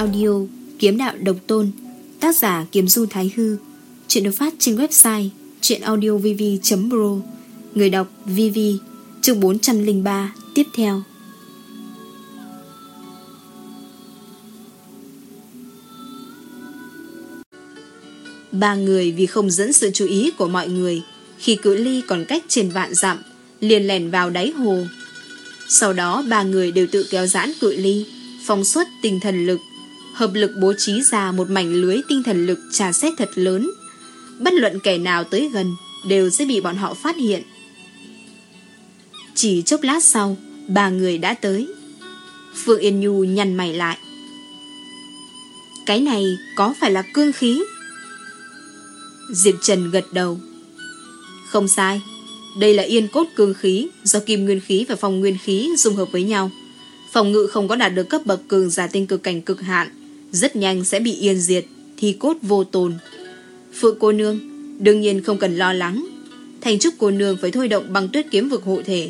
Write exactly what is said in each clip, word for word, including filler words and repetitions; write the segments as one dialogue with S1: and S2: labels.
S1: audio Kiếm đạo độc tôn, tác giả Kiếm Du Thái Hư. Chuyện được phát trên website chuyenaudiovv chấm pro. Người đọc vê vê. Chương bốn trăm lẻ ba tiếp theo. Ba người vì không dẫn sự chú ý của mọi người, khi cự ly còn cách trên vạn dặm, liền lẻn vào đáy hồ. Sau đó ba người đều tự kéo giãn cự ly, phóng xuất tinh thần lực, hợp lực bố trí ra một mảnh lưới tinh thần lực trà xét thật lớn. Bất luận kẻ nào tới gần đều sẽ bị bọn họ phát hiện. Chỉ chốc lát sau, ba người đã tới. Phượng Yên Nhu nhăn mày lại. Cái này có phải là cương khí? Diệp Trần gật đầu. Không sai, đây là yên cốt cương khí, do kim nguyên khí và phong nguyên khí dung hợp với nhau. Phòng ngự không có đạt được cấp bậc cường giả tinh cực cảnh cực hạn, rất nhanh sẽ bị yên diệt, thi cốt vô tồn. Phượng cô nương đương nhiên không cần lo lắng. Thành Trúc cô nương phải thôi động băng tuyết kiếm vực hộ thể.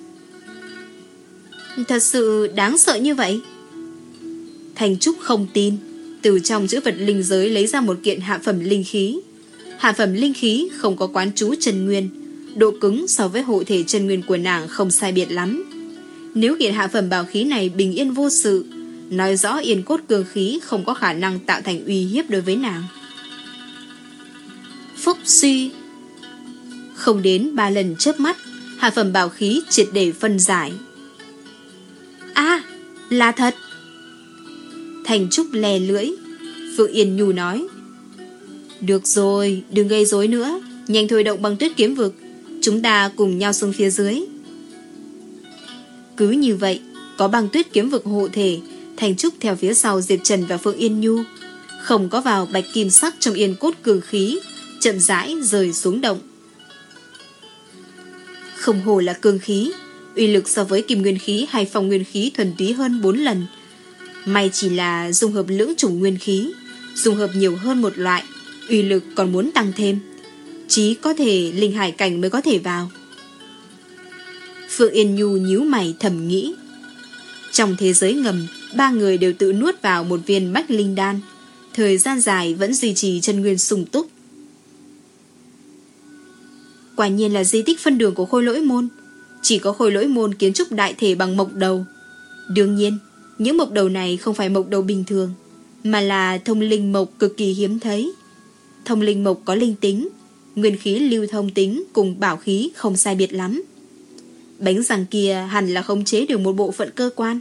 S1: Thật sự đáng sợ như vậy? Thành Trúc không tin. Từ trong chữ vật linh giới lấy ra một kiện hạ phẩm linh khí. Hạ phẩm linh khí không có quán trú chân nguyên, độ cứng so với hộ thể chân nguyên của nàng không sai biệt lắm. Nếu kiện hạ phẩm bảo khí này bình yên vô sự, nói rõ yên cốt cương khí không có khả năng tạo thành uy hiếp đối với nàng. Phúc suy. Không đến ba lần chớp mắt, hạ phẩm bảo khí triệt để phân giải. A, à, là thật. Thành Trúc lè lưỡi. Phượng Yên Nhu nói. Được rồi, đừng gây rối nữa, nhanh thôi động băng tuyết kiếm vực, chúng ta cùng nhau xuống phía dưới. Cứ như vậy, có băng tuyết kiếm vực hộ thể, Thành Trúc theo phía sau Diệp Trần và Phượng Yên Nhu, không có vào bạch kim sắc trong yên cốt cường khí, chậm rãi rời xuống động. Không hồ là cương khí, uy lực so với kim nguyên khí hay phong nguyên khí thuần túy hơn bốn lần. May chỉ là dung hợp lưỡng chủng nguyên khí, dung hợp nhiều hơn một loại, uy lực còn muốn tăng thêm, chí có thể linh hải cảnh mới có thể vào. Phượng Yên Nhu nhíu mày thầm nghĩ. Trong thế giới ngầm, ba người đều tự nuốt vào một viên bách linh đan, thời gian dài vẫn duy trì chân nguyên sung túc. Quả nhiên là di tích phân đường của Khôi Lỗi Môn. Chỉ có Khôi Lỗi Môn kiến trúc đại thể bằng mộc đầu. Đương nhiên, những mộc đầu này không phải mộc đầu bình thường, mà là thông linh mộc cực kỳ hiếm thấy. Thông linh mộc có linh tính, nguyên khí lưu thông tính cùng bảo khí không sai biệt lắm. Bánh răng kia hẳn là khống chế được một bộ phận cơ quan.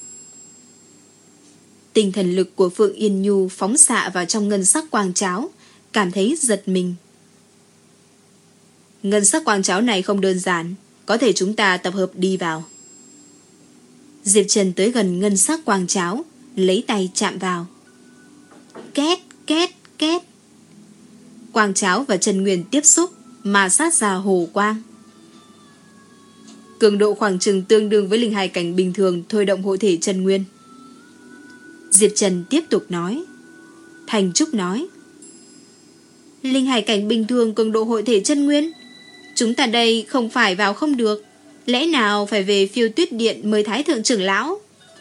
S1: Tinh thần lực của Phượng Yên Nhu phóng xạ vào trong ngân sắc quang cháo, cảm thấy giật mình. Ngân sắc quang cháo này không đơn giản, có thể chúng ta tập hợp đi vào. Diệp Trần tới gần ngân sắc quang cháo, lấy tay chạm vào. Két, két, két. Quang cháo và chân nguyên tiếp xúc, mà sát ra hồ quang. Cường độ khoảng chừng tương đương với linh hài cảnh bình thường thôi động hộ thể chân nguyên. Diệp Trần tiếp tục nói. Thành Trúc nói. Linh hài cảnh bình thường cường độ hộ thể chân nguyên, chúng ta đây không phải vào không được, lẽ nào phải về Phiêu Tuyết Điện mời Thái thượng trưởng lão?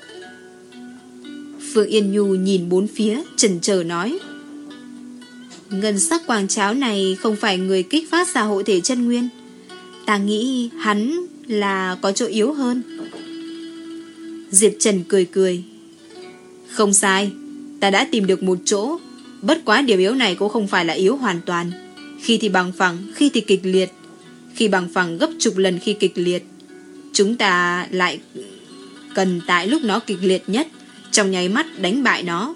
S1: Phượng Yên Nhu nhìn bốn phía, chần chờ nói. Ngân sắc quang cháo này không phải người kích phát ra hộ thể chân nguyên, ta nghĩ hắn là có chỗ yếu hơn. Diệp Trần cười cười. Không sai, ta đã tìm được một chỗ, bất quá điểm yếu này cũng không phải là yếu hoàn toàn. Khi thì bằng phẳng, khi thì kịch liệt. Khi bằng phẳng gấp chục lần khi kịch liệt. Chúng ta lại cần tại lúc nó kịch liệt nhất, trong nháy mắt đánh bại nó.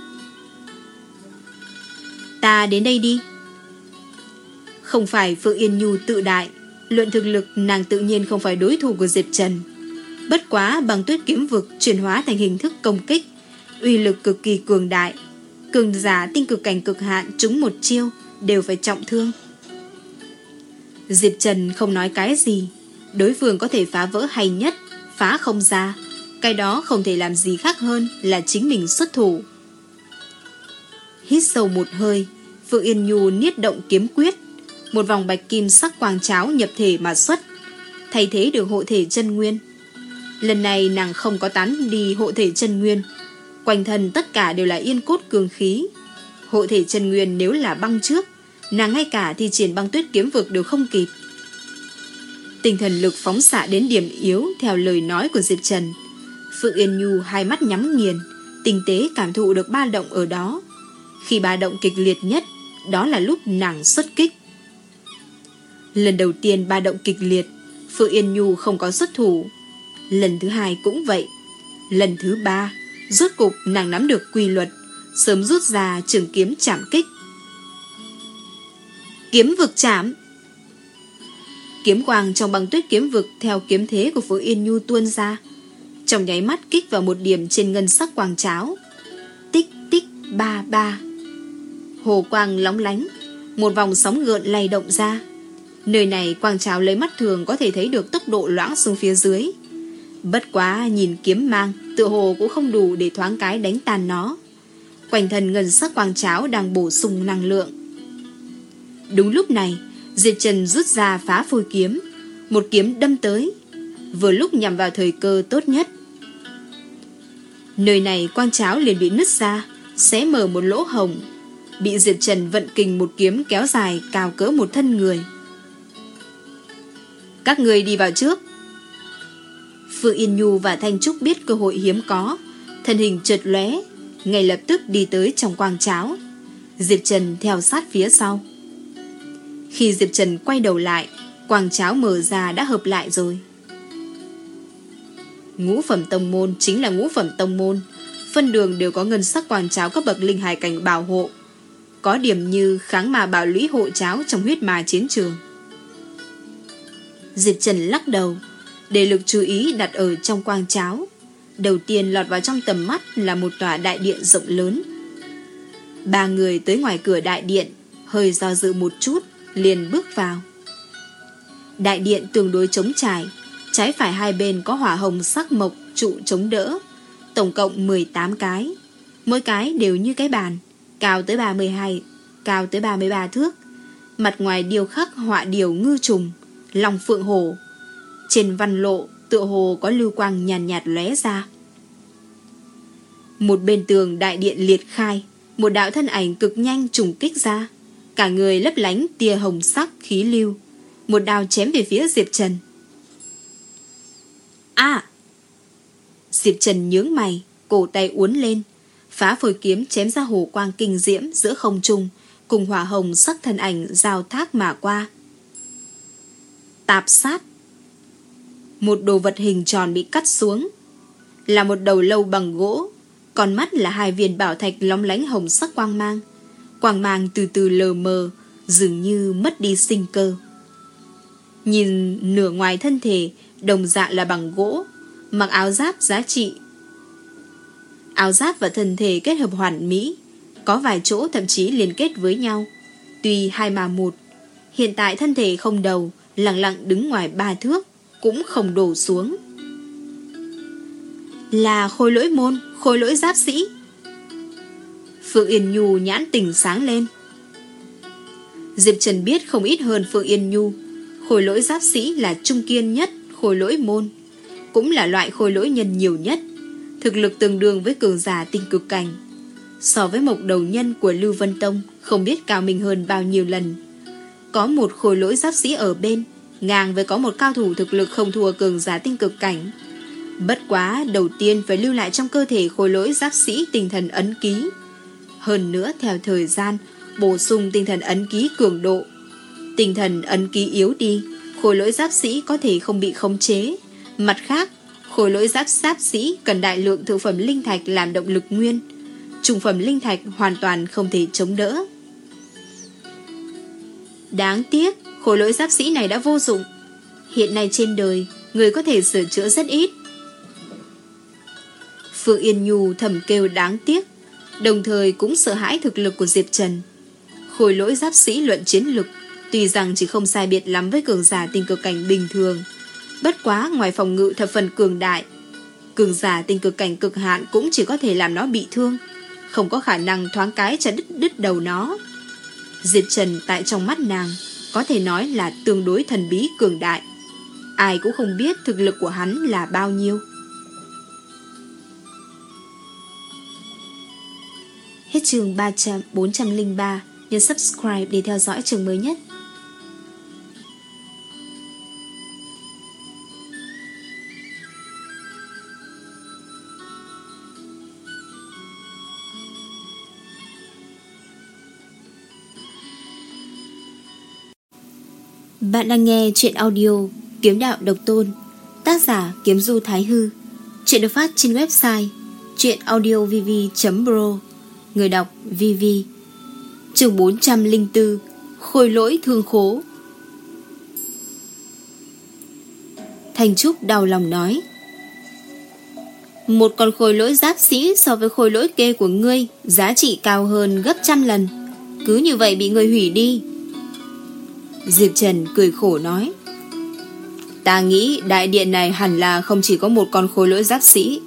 S1: Ta đến đây đi. Không phải Phượng Yên Nhu tự đại, luận thực lực nàng tự nhiên không phải đối thủ của Diệp Trần. Bất quá băng tuyết kiếm vực chuyển hóa thành hình thức công kích, uy lực cực kỳ cường đại. Cường giả tinh cực cảnh cực hạn trúng một chiêu đều phải trọng thương. Diệp Trần không nói cái gì, đối phương có thể phá vỡ hay nhất, phá không ra, cái đó không thể làm gì khác hơn là chính mình xuất thủ. Hít sâu một hơi, Phượng Yên Nhu niết động kiếm quyết, một vòng bạch kim sắc quang cháo nhập thể mà xuất, thay thế được hộ thể chân nguyên. Lần này nàng không có tán đi hộ thể chân nguyên, Quanh thân tất cả đều là yên cốt cường khí. Hộ thể chân nguyên nếu là băng trước, nàng ngay cả thi triển băng tuyết kiếm vực đều không kịp. Tinh thần lực phóng xạ đến điểm yếu theo lời nói của Diệp Trần. Phượng Yên Nhu hai mắt nhắm nghiền, tinh tế cảm thụ được ba động ở đó. Khi ba động kịch liệt nhất, đó là lúc nàng xuất kích. Lần đầu tiên ba động kịch liệt, Phượng Yên Nhu không có xuất thủ. Lần thứ hai cũng vậy. Lần thứ ba, rốt cục nàng nắm được quy luật, sớm rút ra trường kiếm chạm kích. Kiếm vực chạm. Kiếm quang trong băng tuyết kiếm vực theo kiếm thế của Phượng Yên Nhu tuôn ra, trong nháy mắt kích vào một điểm trên ngân sắc quang cháo. Tích tích ba ba. Hồ quang lóng lánh, một vòng sóng gợn lay động ra. Nơi này quang cháo lấy mắt thường có thể thấy được tốc độ loãng xuống phía dưới. Bất quá nhìn kiếm mang, tựa hồ cũng không đủ để thoáng cái đánh tan nó. Quanh thân ngân sắc quang cháo đang bổ sung năng lượng. Đúng lúc này, Diệp Trần rút ra phá phôi kiếm, một kiếm đâm tới, vừa lúc nhằm vào thời cơ tốt nhất. Nơi này quang cháo liền bị nứt ra, xé mở một lỗ hổng, bị Diệp Trần vận kình một kiếm kéo dài cao cỡ một thân người. Các người đi vào trước. Phượng Yên Nhu và Thanh Trúc biết cơ hội hiếm có, thân hình chợt lóe, ngay lập tức đi tới trong quang cháo. Diệp Trần theo sát phía sau. Khi Diệp Trần quay đầu lại, quang cháo mở ra đã hợp lại rồi. Ngũ phẩm tông môn chính là ngũ phẩm tông môn, phân đường đều có ngân sắc quang cháo cấp bậc linh hải cảnh bảo hộ, có điểm như kháng ma bảo lũy hộ cháo trong huyết ma chiến trường. Diệp Trần lắc đầu, để lực chú ý đặt ở trong quang cháo. Đầu tiên lọt vào trong tầm mắt là một tòa đại điện rộng lớn. Ba người tới ngoài cửa đại điện, hơi do dự một chút, liền bước vào. Đại điện tương đối trống trải, trái phải hai bên có hỏa hồng sắc mộc trụ chống đỡ, tổng cộng mười tám cái, mỗi cái đều như cái bàn, cao tới ba mươi hai, cao tới ba mươi ba thước. Mặt ngoài điêu khắc họa điểu ngư trùng, long phượng hổ. Trên văn lộ tựa hồ có lưu quang nhàn nhạt, nhạt lóe ra. Một bên tường đại điện liệt khai, một đạo thân ảnh cực nhanh trùng kích ra, cả người lấp lánh tia hồng sắc khí lưu, một đao chém về phía Diệp Trần. À! Diệp Trần nhướng mày, cổ tay uốn lên, phá phôi kiếm chém ra hồ quang kinh diễm giữa không trung, cùng hỏa hồng sắc thân ảnh giao thác mà qua. Tạp sát. Một đồ vật hình tròn bị cắt xuống, là một đầu lâu bằng gỗ, còn mắt là hai viên bảo thạch lóng lánh hồng sắc quang mang. Quang mang từ từ lờ mờ, dường như mất đi sinh cơ. Nhìn nửa ngoài thân thể, đồng dạng là bằng gỗ, mặc áo giáp giá trị. Áo giáp và thân thể kết hợp hoàn mỹ, có vài chỗ thậm chí liên kết với nhau. Tuy hai mà một, hiện tại thân thể không đầu, lặng lặng đứng ngoài ba thước, cũng không đổ xuống. Là khôi lỗi môn, khôi lỗi giáp sĩ. Phượng Yên Nhu nhãn tình sáng lên. Diệp Trần biết không ít hơn Phượng Yên Nhu, khôi lỗi giáp sĩ là trung kiên nhất khôi lỗi môn, cũng là loại khôi lỗi nhân nhiều nhất, thực lực tương đương với cường giả tinh cực cảnh. So với mộc đầu nhân của Lưu Vân Tông, không biết cao minh hơn bao nhiêu lần. Có một khôi lỗi giáp sĩ ở bên, ngang với có một cao thủ thực lực không thua cường giả tinh cực cảnh. Bất quá đầu tiên phải lưu lại trong cơ thể khôi lỗi giáp sĩ tinh thần ấn ký, hơn nữa theo thời gian bổ sung tinh thần ấn ký cường độ. Tinh thần ấn ký yếu đi, khôi lỗi giáp sĩ có thể không bị khống chế. Mặt khác, khôi lỗi giáp giáp sĩ cần đại lượng thượng phẩm linh thạch làm động lực nguyên, trung phẩm linh thạch hoàn toàn không thể chống đỡ. Đáng tiếc, khôi lỗi giáp sĩ này đã vô dụng. Hiện nay trên đời, người có thể sửa chữa rất ít. Phượng Yên Nhu thầm kêu đáng tiếc, đồng thời cũng sợ hãi thực lực của Diệp Trần. Khôi lỗi giáp sĩ luận chiến lực, tuy rằng chỉ không sai biệt lắm với cường giả tinh cực cảnh bình thường, bất quá ngoài phòng ngự thập phần cường đại, cường giả tinh cực cảnh cực hạn cũng chỉ có thể làm nó bị thương, không có khả năng thoáng cái chặt đứt, đứt đầu nó. Diệp Trần tại trong mắt nàng có thể nói là tương đối thần bí cường đại, ai cũng không biết thực lực của hắn là bao nhiêu. Hết chương bốn trăm lẻ ba. Nhấn subscribe để theo dõi chương mới nhất. Bạn đang nghe truyện audio Kiếm Đạo Độc Tôn, tác giả Kiếm Du Thái Hư. Truyện được phát trên website truyệnaudiovv chấm pro. Người đọc vê vê. Chương bốn trăm lẻ bốn. Khôi lỗi thương khố. Thanh Trúc đau lòng nói: một con khôi lỗi giáp sĩ so với khôi lỗi kê của ngươi giá trị cao hơn gấp trăm lần, cứ như vậy bị ngươi hủy đi. Diệp Trần cười khổ nói: ta nghĩ đại điện này hẳn là không chỉ có một con khôi lỗi giáp sĩ.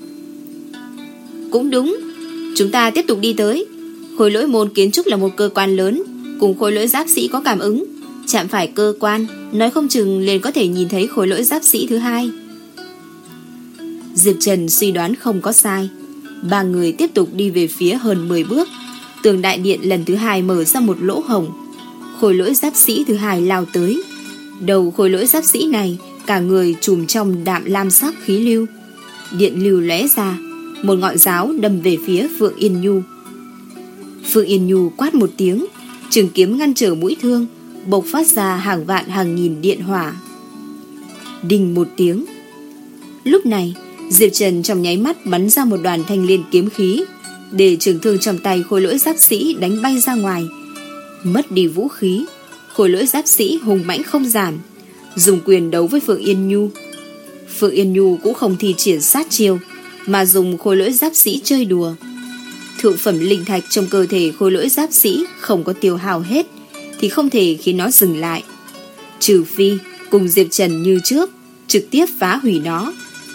S1: Cũng đúng, chúng ta tiếp tục đi tới. Khôi lỗi môn kiến trúc là một cơ quan lớn, cùng khôi lỗi giáp sĩ có cảm ứng. Chạm phải cơ quan, nói không chừng liền có thể nhìn thấy khôi lỗi giáp sĩ thứ hai. Diệp Trần suy đoán không có sai. Ba người tiếp tục đi về phía hơn mười bước. Tường đại điện lần thứ hai mở ra một lỗ hổng. Khôi lỗi giáp sĩ thứ hai lao tới. Đầu khôi lỗi giáp sĩ này cả người trùm trong đạm lam sắc khí lưu. Điện lưu lóe ra, một ngọn giáo đâm về phía Phượng Yên Nhu. Phượng Yên Nhu quát một tiếng, trường kiếm ngăn trở mũi thương, bộc phát ra hàng vạn hàng nghìn điện hỏa. Đinh một tiếng. Lúc này Diệp Trần trong nháy mắt bắn ra một đoàn thanh liên kiếm khí, để trường thương trong tay khôi lỗi giáp sĩ đánh bay ra ngoài. Mất đi vũ khí, khôi lỗi giáp sĩ hùng mãnh không giảm, dùng quyền đấu với Phượng Yên Nhu. Phượng Yên Nhu cũng không thi triển sát chiêu, mà dùng khôi lỗi giáp sĩ chơi đùa. Thượng phẩm linh thạch trong cơ thể khôi lỗi giáp sĩ không có tiêu hao hết thì không thể khiến nó dừng lại, trừ phi cùng Diệp Trần như trước trực tiếp phá hủy nó.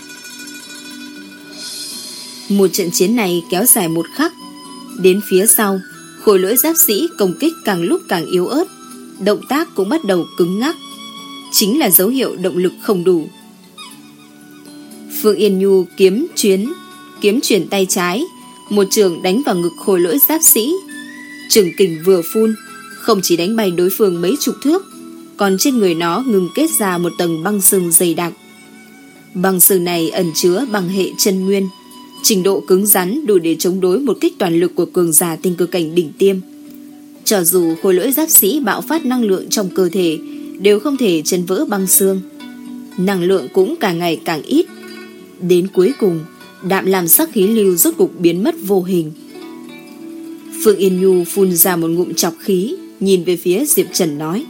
S1: Một trận chiến này kéo dài một khắc. Đến phía sau, khôi lỗi giáp sĩ công kích càng lúc càng yếu ớt, động tác cũng bắt đầu cứng ngắc, chính là dấu hiệu động lực không đủ. Phượng Yên Nhu kiếm chuyến kiếm chuyển tay trái, một trường đánh vào ngực khôi lỗi giáp sĩ. Trường kình vừa phun, không chỉ đánh bay đối phương mấy chục thước, còn trên người nó ngừng kết ra một tầng băng sừng dày đặc. Băng sừng này ẩn chứa băng hệ chân nguyên, trình độ cứng rắn đủ để chống đối một kích toàn lực của cường giả tinh cơ cảnh đỉnh tiêm. Cho dù khôi lỗi giáp sĩ bạo phát năng lượng trong cơ thể, đều không thể chấn vỡ băng xương. Năng lượng cũng càng ngày càng ít. Đến cuối cùng, đạm làm sắc khí lưu rốt cục biến mất vô hình. Phượng Yên Nhu phun ra một ngụm chọc khí, nhìn về phía Diệp Trần nói: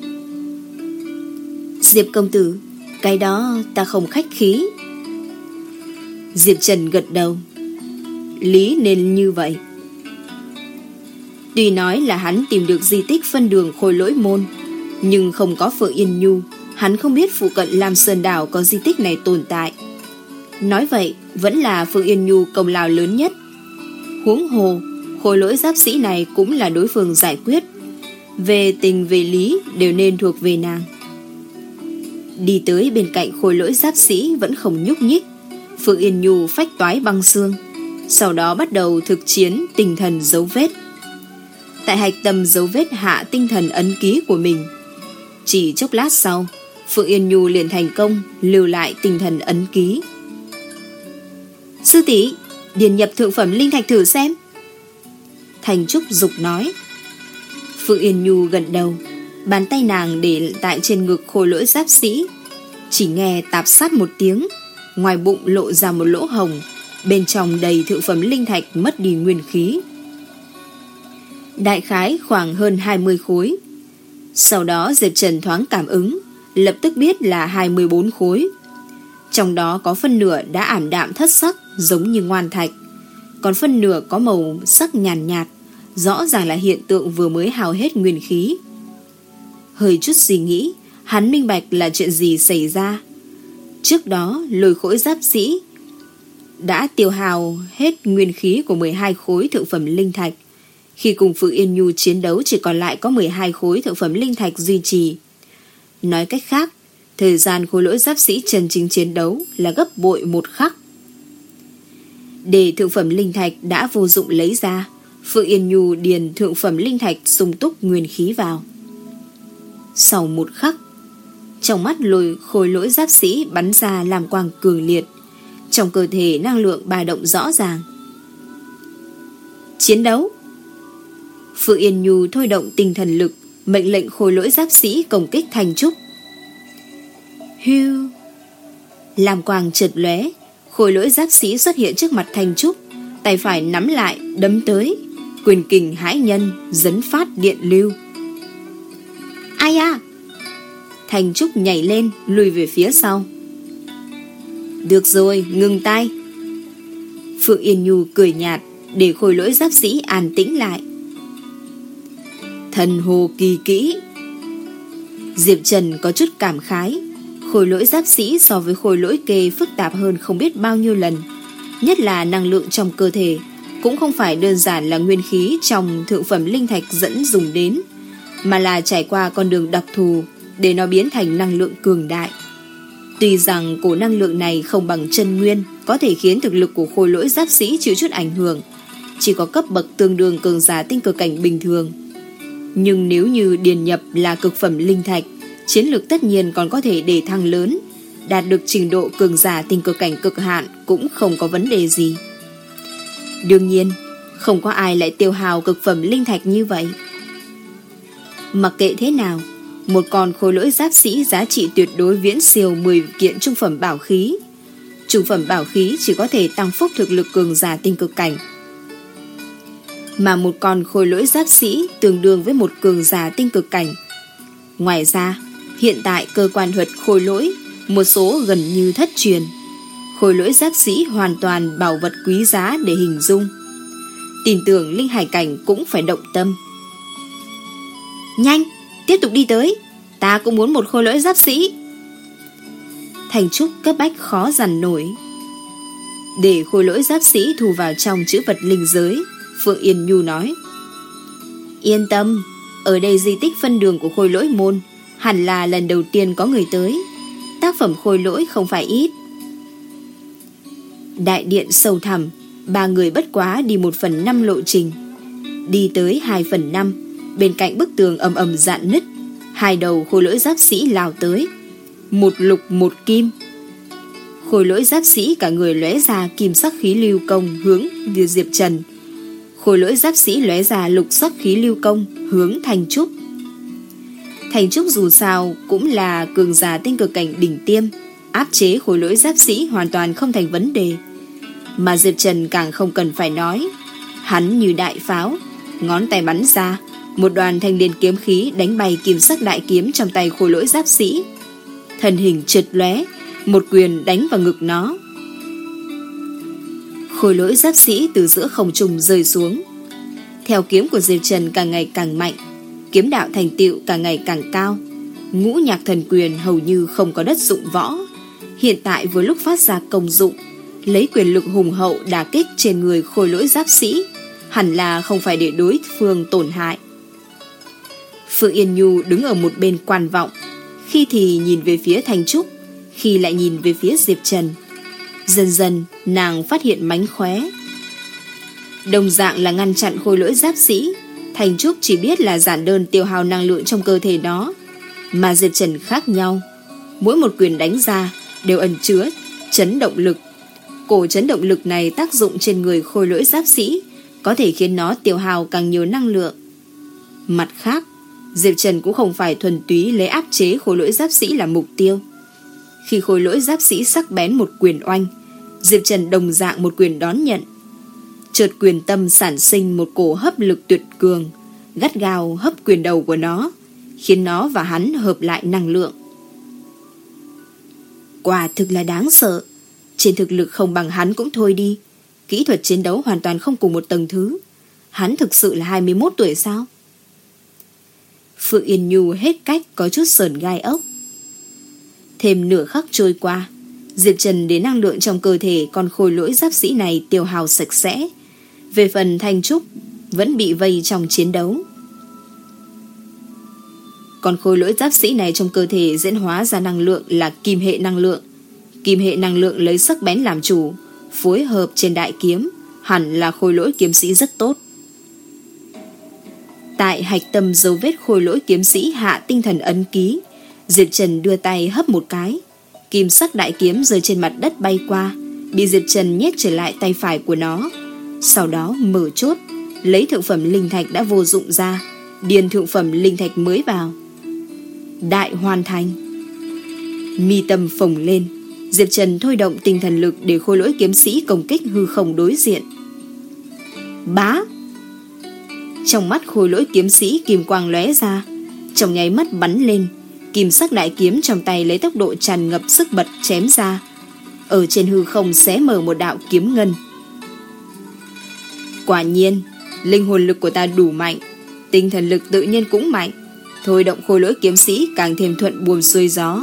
S1: Diệp công tử, cái đó ta không khách khí. Diệp Trần gật đầu: lý nên như vậy. Tuy nói là hắn tìm được di tích phân đường khôi lỗi môn, nhưng không có Phượng Yên Nhu, hắn không biết phụ cận Lam Sơn Đảo có di tích này tồn tại. Nói vậy, vẫn là Phượng Yên Nhu công lao lớn nhất. Huống hồ, khôi lỗi giáp sĩ này cũng là đối phương giải quyết. Về tình về lý đều nên thuộc về nàng. Đi tới bên cạnh khôi lỗi giáp sĩ vẫn không nhúc nhích, Phượng Yên Nhu phách toái băng xương, sau đó bắt đầu thực chiến tinh thần dấu vết. Tại hạch tâm dấu vết hạ tinh thần ấn ký của mình. Chỉ chốc lát sau, Phượng Yên Nhu liền thành công lưu lại tinh thần ấn ký. Sư tỷ, điền nhập thượng phẩm linh thạch thử xem. Thành Trúc dục nói. Phượng Yên Nhu gật đầu, bàn tay nàng để tại trên ngực khôi lỗi giáp sĩ. Chỉ nghe tạp sát một tiếng, ngoài bụng lộ ra một lỗ hồng, bên trong đầy thượng phẩm linh thạch mất đi nguyên khí. Đại khái khoảng hơn hai mươi khối. Sau đó Diệp Trần thoáng cảm ứng, lập tức biết là hai mươi bốn khối. Trong đó có phân nửa đã ảm đạm thất sắc, giống như ngoan thạch, còn phân nửa có màu sắc nhàn nhạt, rõ ràng là hiện tượng vừa mới hao hết nguyên khí. Hơi chút suy nghĩ, hắn minh bạch là chuyện gì xảy ra. Trước đó Lôi Khối giáp sĩ đã tiêu hao hết nguyên khí của mười hai khối thượng phẩm linh thạch. Khi cùng Phượng Yên Nhu chiến đấu chỉ còn lại có mười hai khối thượng phẩm linh thạch duy trì. Nói cách khác, thời gian khối lỗi giáp sĩ chân chính chiến đấu là gấp bội một khắc. Để thượng phẩm linh thạch đã vô dụng lấy ra, Phượng Yên Nhu điền thượng phẩm linh thạch sung túc nguyên khí vào. Sau một khắc, trong mắt lôi khôi lỗi giáp sĩ bắn ra làm quang cường liệt, trong cơ thể năng lượng ba động rõ ràng. Chiến đấu. Phượng Yên Nhu thôi động tinh thần lực, mệnh lệnh khôi lỗi giáp sĩ công kích Thanh Trúc. Hưu. Làm quang chợt lóe, khôi lỗi giáp sĩ xuất hiện trước mặt Thanh Trúc, tay phải nắm lại đấm tới, quyền kình hãi nhân dẫn phát điện lưu. Ai à? Thanh Trúc nhảy lên, lùi về phía sau. Được rồi, ngừng tay. Phượng Yên Nhu cười nhạt, để khôi lỗi giáp sĩ an tĩnh lại. Thần hồ kỳ kỹ. Diệp Trần có chút cảm khái, khôi lỗi giáp sĩ so với khôi lỗi kê phức tạp hơn không biết bao nhiêu lần, nhất là năng lượng trong cơ thể cũng không phải đơn giản là nguyên khí trong thượng phẩm linh thạch dẫn dùng đến, mà là trải qua con đường đặc thù để nó biến thành năng lượng cường đại. Tuy rằng cổ năng lượng này không bằng chân nguyên, có thể khiến thực lực của khôi lỗi giáp sĩ chịu chút ảnh hưởng, chỉ có cấp bậc tương đương cường giả tinh cực cảnh bình thường. Nhưng nếu như điền nhập là cực phẩm linh thạch, chiến lược tất nhiên còn có thể để thăng lớn, đạt được trình độ cường giả tinh cực cảnh cực hạn cũng không có vấn đề gì. Đương nhiên, không có ai lại tiêu hao cực phẩm linh thạch như vậy. Mặc kệ thế nào, một con khôi lỗi giáp sĩ giá trị tuyệt đối viễn siêu mười kiện trung phẩm bảo khí. Trung phẩm bảo khí chỉ có thể tăng phúc thực lực cường giả tinh cực cảnh, mà một con khôi lỗi giáp sĩ tương đương với một cường giả tinh cực cảnh. Ngoài ra, hiện tại cơ quan thuật khôi lỗi một số gần như thất truyền. Khôi lỗi giáp sĩ hoàn toàn bảo vật quý giá để hình dung. Tin tưởng linh hải cảnh cũng phải động tâm. Nhanh, tiếp tục đi tới. Ta cũng muốn một khôi lỗi giáp sĩ. Thành Trúc cấp bách khó dằn nổi. Để khôi lỗi giáp sĩ thu vào trong chữ vật linh giới, Phượng Yên Nhu nói: Yên tâm, ở đây di tích phân đường của khôi lỗi môn hẳn là lần đầu tiên có người tới. Tác phẩm khôi lỗi không phải ít. Đại điện sâu thẳm, ba người bất quá đi một phần năm lộ trình. Đi tới hai phần năm, bên cạnh bức tường ầm ầm dạn nứt, hai đầu khôi lỗi giáp sĩ lao tới. Một lục một kim. Khôi lỗi giáp sĩ cả người lóe ra kim sắc khí lưu công hướng về Diệp Trần. Khôi lỗi giáp sĩ lóe ra lục sắc khí lưu công hướng Thanh Trúc. Thanh Trúc dù sao cũng là cường giả tinh cực cảnh đỉnh tiêm, áp chế khôi lỗi giáp sĩ hoàn toàn không thành vấn đề. Mà Diệp Trần càng không cần phải nói, hắn như đại pháo, ngón tay bắn ra, một đoàn thanh liên kiếm khí đánh bay kim sắc đại kiếm trong tay khôi lỗi giáp sĩ. Thân hình trượt lóe, một quyền đánh vào ngực nó. Khôi lỗi giáp sĩ từ giữa không trung rơi xuống. Theo kiếm của Diệp Trần càng ngày càng mạnh, kiếm đạo thành tựu càng ngày càng cao, ngũ nhạc thần quyền hầu như không có đất dụng võ. Hiện tại vừa lúc phát ra công dụng, lấy quyền lực hùng hậu đả kích trên người khôi lỗi giáp sĩ, hẳn là không phải để đối phương tổn hại. Phượng Yên Nhu đứng ở một bên quan vọng, khi thì nhìn về phía Thanh Trúc, khi lại nhìn về phía Diệp Trần. Dần dần nàng phát hiện mánh khóe. Đồng dạng là ngăn chặn khôi lỗi giáp sĩ, Thanh Trúc chỉ biết là giản đơn tiêu hao năng lượng trong cơ thể nó, mà Diệp Trần khác nhau. Mỗi một quyền đánh ra đều ẩn chứa chấn động lực. Cổ chấn động lực này tác dụng trên người khôi lỗi giáp sĩ, có thể khiến nó tiêu hao càng nhiều năng lượng. Mặt khác, Diệp Trần cũng không phải thuần túy lấy áp chế khôi lỗi giáp sĩ là mục tiêu. Khi khôi lỗi giáp sĩ sắc bén một quyền oanh, Diệp Trần đồng dạng một quyền đón nhận. Chợt quyền tâm sản sinh một cổ hấp lực tuyệt cường, gắt gao hấp quyền đầu của nó, khiến nó và hắn hợp lại năng lượng. Quả thực là đáng sợ. Trên thực lực không bằng hắn cũng thôi đi, kỹ thuật chiến đấu hoàn toàn không cùng một tầng thứ. Hắn thực sự là hai mươi mốt tuổi sao? Phượng Yên Nhu hết cách có chút sởn gai ốc. Thêm nửa khắc trôi qua, Diệp Trần để năng lượng trong cơ thể con khôi lỗi giáp sĩ này tiêu hao sạch sẽ. Về phần Thanh Trúc vẫn bị vây trong chiến đấu. Con khôi lỗi giáp sĩ này trong cơ thể diễn hóa ra năng lượng là kim hệ năng lượng. Kim hệ năng lượng lấy sắc bén làm chủ, phối hợp trên đại kiếm, hẳn là khôi lỗi kiếm sĩ rất tốt. Tại hạch tâm dấu vết khôi lỗi kiếm sĩ hạ tinh thần ấn ký, Diệp Trần đưa tay hấp một cái, kim sắc đại kiếm rơi trên mặt đất bay qua, bị Diệp Trần nhét trở lại tay phải của nó. Sau đó mở chốt, lấy thượng phẩm linh thạch đã vô dụng ra, điền thượng phẩm linh thạch mới vào. Đại hoàn thành. Mi tâm phồng lên, Diệp Trần thôi động tinh thần lực để khôi lỗi kiếm sĩ công kích hư không đối diện. Bá! Trong mắt khôi lỗi kiếm sĩ kim quang lóe ra, trong nháy mắt bắn lên, kim sắc đại kiếm trong tay lấy tốc độ tràn ngập sức bật chém ra, ở trên hư không xé mở một đạo kiếm ngân. Quả nhiên, linh hồn lực của ta đủ mạnh, tinh thần lực tự nhiên cũng mạnh, thôi động khôi lỗi kiếm sĩ càng thêm thuận buồm xuôi gió.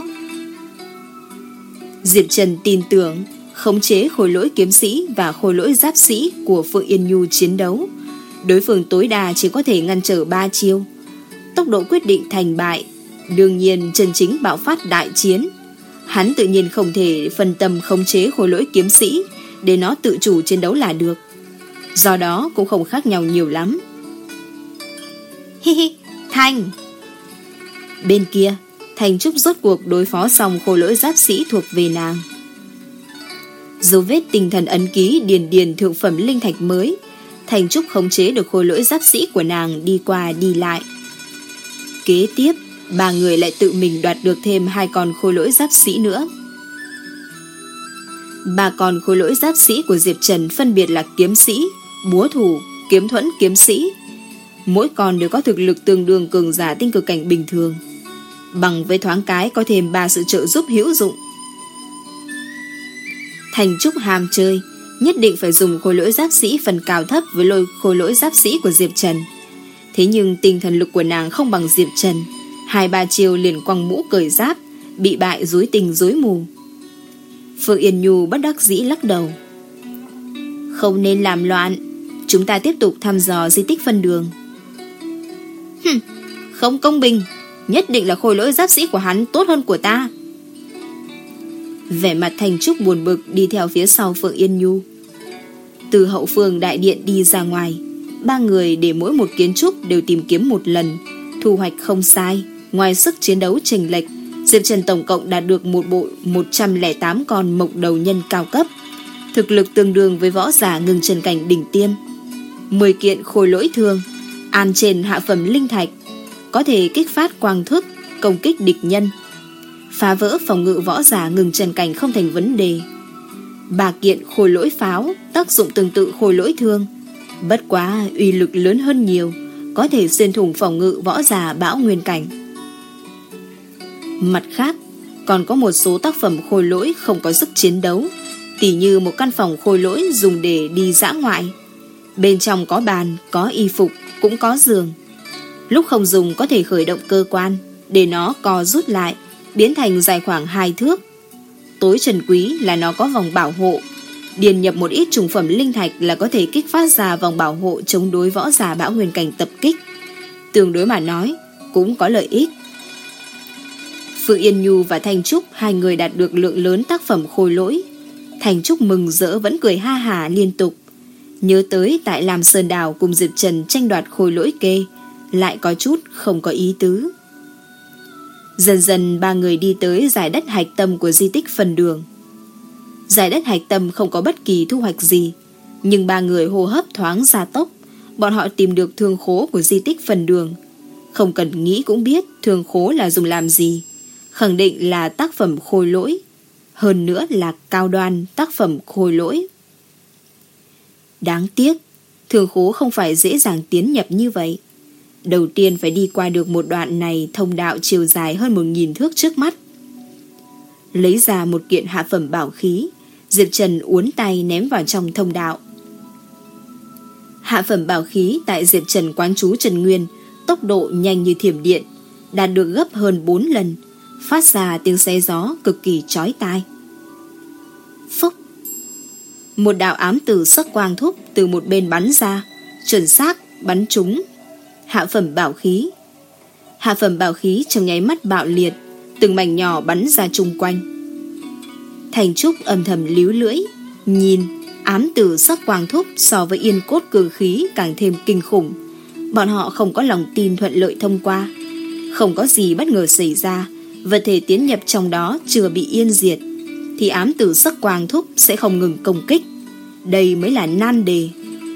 S1: Diệp Trần tin tưởng khống chế khôi lỗi kiếm sĩ và khôi lỗi giáp sĩ của Phượng Yên Nhu chiến đấu, đối phương tối đa chỉ có thể ngăn trở ba chiêu. Tốc độ quyết định thành bại, đương nhiên chân chính bạo phát đại chiến. Hắn tự nhiên không thể phân tâm khống chế khôi lỗi kiếm sĩ để nó tự chủ chiến đấu là được. Do đó cũng không khác nhau nhiều lắm. Hi hi, Thành! Bên kia, Thành Trúc rốt cuộc đối phó xong khôi lỗi giáp sĩ thuộc về nàng. Dấu vết tinh thần ấn ký điền điền thượng phẩm linh thạch mới, Thành Trúc khống chế được khôi lỗi giáp sĩ của nàng đi qua đi lại. Kế tiếp, ba người lại tự mình đoạt được thêm hai con khôi lỗi giáp sĩ nữa. Ba con khôi lỗi giáp sĩ của Diệp Trần phân biệt là kiếm sĩ, búa thủ, kiếm thuẫn kiếm sĩ. Mỗi con đều có thực lực tương đương cường giả tinh cực cảnh bình thường, bằng với thoáng cái có thêm ba sự trợ giúp hữu dụng. Thành Trúc ham chơi, nhất định phải dùng khôi lỗi giáp sĩ phần cao thấp với lôi khôi lỗi giáp sĩ của Diệp Trần. Thế nhưng tinh thần lực của nàng không bằng Diệp Trần, hai ba chiều liền quăng mũ cởi giáp, bị bại rối tình rối mù. Phượng Yên Nhu bất đắc dĩ lắc đầu. Không nên làm loạn, chúng ta tiếp tục thăm dò di tích phân đường. Hừm, không công bình, nhất định là khôi lỗi giáp sĩ của hắn tốt hơn của ta. Vẻ mặt Thành Trúc buồn bực đi theo phía sau Phượng Yên Nhu. Từ hậu phương đại điện đi ra ngoài, ba người để mỗi một kiến trúc đều tìm kiếm một lần, thu hoạch không sai. Ngoài sức chiến đấu chênh lệch, Diệp Trần tổng cộng đạt được một bộ một trăm lẻ tám con mộc đầu nhân cao cấp, thực lực tương đương với võ giả ngưng chân cảnh đỉnh tiêm. mười kiện khôi lỗi thương, an trên hạ phẩm linh thạch, có thể kích phát quang thức, công kích địch nhân, phá vỡ phòng ngự võ giả ngưng chân cảnh không thành vấn đề. Ba kiện khôi lỗi pháo, tác dụng tương tự khôi lỗi thương, bất quá uy lực lớn hơn nhiều, có thể xuyên thủng phòng ngự võ giả bão nguyên cảnh. Mặt khác, còn có một số tác phẩm khôi lỗi không có sức chiến đấu, tỉ như một căn phòng khôi lỗi dùng để đi dã ngoại. Bên trong có bàn, có y phục, cũng có giường. Lúc không dùng có thể khởi động cơ quan, để nó co rút lại, biến thành dài khoảng hai thước. Tối trần quý là nó có vòng bảo hộ, điền nhập một ít trùng phẩm linh thạch là có thể kích phát ra vòng bảo hộ chống đối võ giả bão nguyên cảnh tập kích. Tương đối mà nói, cũng có lợi ích. Phượng Yên Nhu và Thanh Trúc hai người đạt được lượng lớn tác phẩm khôi lỗi. Thanh Trúc mừng rỡ vẫn cười ha hả liên tục. Nhớ tới tại Lam Sơn Đảo cùng Diệp Trần tranh đoạt khôi lỗi kê, lại có chút không có ý tứ. Dần dần ba người đi tới giải đất hạch tâm của di tích phần đường. Giải đất hạch tâm không có bất kỳ thu hoạch gì, nhưng ba người hô hấp thoáng gia tốc. Bọn họ tìm được thương khố của di tích phần đường. Không cần nghĩ cũng biết thương khố là dùng làm gì. Khẳng định là tác phẩm khôi lỗi, hơn nữa là cao đoan tác phẩm khôi lỗi. Đáng tiếc, thương khố không phải dễ dàng tiến nhập như vậy. Đầu tiên phải đi qua được một đoạn này thông đạo chiều dài hơn một nghìn thước trước mắt. Lấy ra một kiện hạ phẩm bảo khí, Diệp Trần uốn tay ném vào trong thông đạo. Hạ phẩm bảo khí tại Diệp Trần quán trú Trần Nguyên, tốc độ nhanh như thiểm điện, đạt được gấp hơn bốn lần, phát ra tiếng xé gió cực kỳ chói tai. Phúc! Một đạo ám tử sắc quang thúc từ một bên bắn ra, chuẩn xác bắn trúng hạ phẩm bảo khí. Hạ phẩm bảo khí trong nháy mắt bạo liệt, từng mảnh nhỏ bắn ra chung quanh. Thành Trúc âm thầm líu lưỡi, nhìn ám tử sắc quang thúc so với yên cốt cường khí càng thêm kinh khủng. Bọn họ không có lòng tin thuận lợi thông qua. Không có gì bất ngờ xảy ra, vật thể tiến nhập trong đó chưa bị yên diệt, thì ám tử sắc quang thúc sẽ không ngừng công kích. Đây mới là nan đề.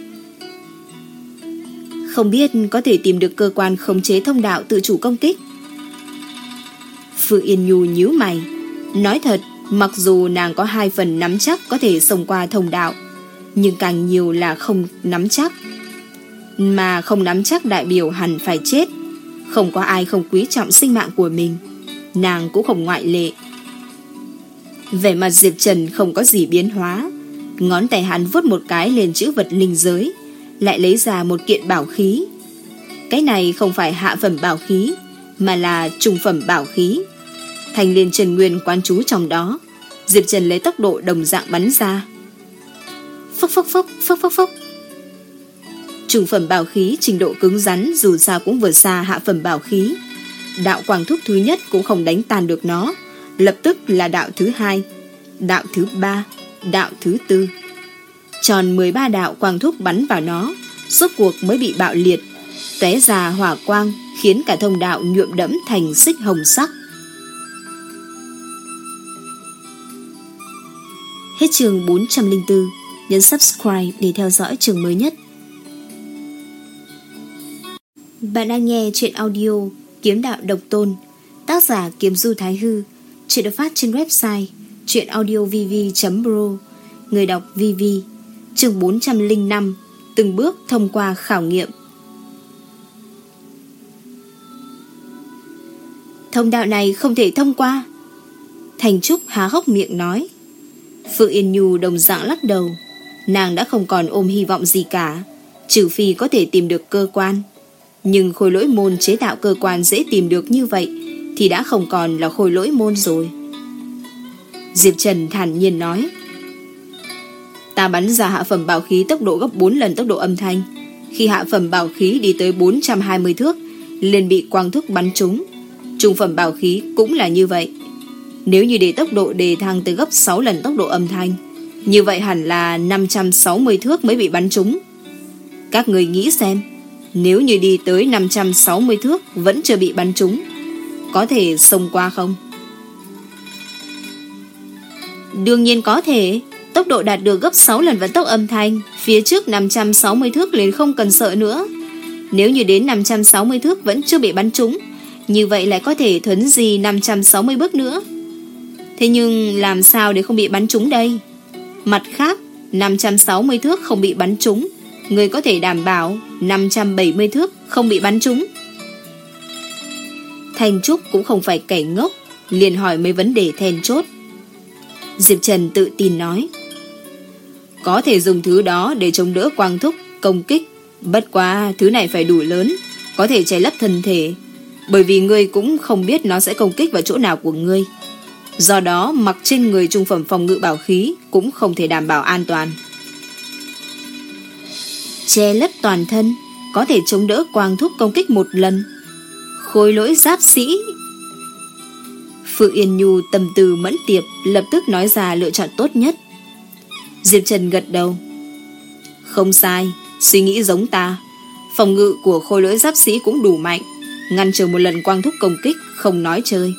S1: Không biết có thể tìm được cơ quan khống chế thông đạo tự chủ công kích. Phương Yên Nhu nhíu mày. Nói thật, mặc dù nàng có hai phần nắm chắc có thể xông qua thông đạo, nhưng càng nhiều là không nắm chắc. Mà không nắm chắc đại biểu hẳn phải chết. Không có ai không quý trọng sinh mạng của mình. Nàng cũng không ngoại lệ. Vẻ mặt Diệp Trần không có gì biến hóa. Ngón tay hắn vuốt một cái lên chữ vật linh giới, lại lấy ra một kiện bảo khí. Cái này không phải hạ phẩm bảo khí, mà là trung phẩm bảo khí. Thành liên Trần Nguyên quán trú trong đó. Diệp Trần lấy tốc độ đồng dạng bắn ra. Phốc phốc phốc phốc phốc phốc. Trung phẩm bảo khí trình độ cứng rắn dù sao cũng vượt xa hạ phẩm bảo khí. Đạo quang thúc thứ nhất cũng không đánh tan được nó. Lập tức là đạo thứ hai, đạo thứ ba, đạo thứ tư. Tròn mười ba đạo quang thúc bắn vào nó, rốt cuộc mới bị bạo liệt, tóe ra hỏa quang, khiến cả thông đạo nhuộm đẫm thành xích hồng sắc. Hết chương bốn trăm lẻ bốn. Nhấn subscribe để theo dõi chương mới nhất. Bạn đang nghe truyện audio Kiếm Đạo Độc Tôn, tác giả Kiếm Du Thái Hư. Chuyện được phát trên website truyệnaudiovv chấm pro. Người đọc vê vê. Chương bốn trăm lẻ năm. Từng bước thông qua khảo nghiệm. Thông đạo này không thể thông qua. Thành Trúc há hốc miệng nói. Phương Yên Nhu đồng dạng lắc đầu. Nàng đã không còn ôm hy vọng gì cả, trừ phi có thể tìm được cơ quan. Nhưng khôi lỗi môn chế tạo cơ quan dễ tìm được như vậy thì đã không còn là khôi lỗi môn rồi. Diệp Trần thản nhiên nói. Ta bắn ra hạ phẩm bảo khí tốc độ gấp bốn lần tốc độ âm thanh. Khi hạ phẩm bảo khí đi tới bốn trăm hai mươi thước liền bị quang thúc bắn trúng. Trung phẩm bảo khí cũng là như vậy. Nếu như để tốc độ đề thăng tới gấp sáu lần tốc độ âm thanh, như vậy hẳn là năm trăm sáu mươi thước mới bị bắn trúng. Các người nghĩ xem, nếu như đi tới năm trăm sáu mươi thước vẫn chưa bị bắn trúng, có thể xông qua không? Đương nhiên có thể. Tốc độ đạt được gấp sáu lần vận tốc âm thanh, phía trước năm trăm sáu mươi thước liền không cần sợ nữa. Nếu như đến năm trăm sáu mươi thước vẫn chưa bị bắn trúng, như vậy lại có thể thuấn di năm trăm sáu mươi bước nữa. Thế nhưng làm sao để không bị bắn trúng đây? Mặt khác, năm trăm sáu mươi thước không bị bắn trúng, người có thể đảm bảo năm trăm bảy mươi thước không bị bắn trúng. Thành Trúc cũng không phải kẻ ngốc, liền hỏi mấy vấn đề then chốt. Diệp Trần tự tin nói. Có thể dùng thứ đó để chống đỡ quang thúc công kích, bất quá thứ này phải đủ lớn, có thể che lấp thân thể, bởi vì ngươi cũng không biết nó sẽ công kích vào chỗ nào của ngươi. Do đó mặc trên người trung phẩm phòng ngự bảo khí cũng không thể đảm bảo an toàn. Che lấp toàn thân, có thể chống đỡ quang thúc công kích một lần. Khôi lỗi giáp sĩ. Phương Yên Nhu tâm tư mẫn tiệp, lập tức nói ra lựa chọn tốt nhất. Diệp Trần gật đầu. Không sai, suy nghĩ giống ta. Phòng ngự của khôi lỗi giáp sĩ cũng đủ mạnh, ngăn trở một lần quang thúc công kích, không nói chơi.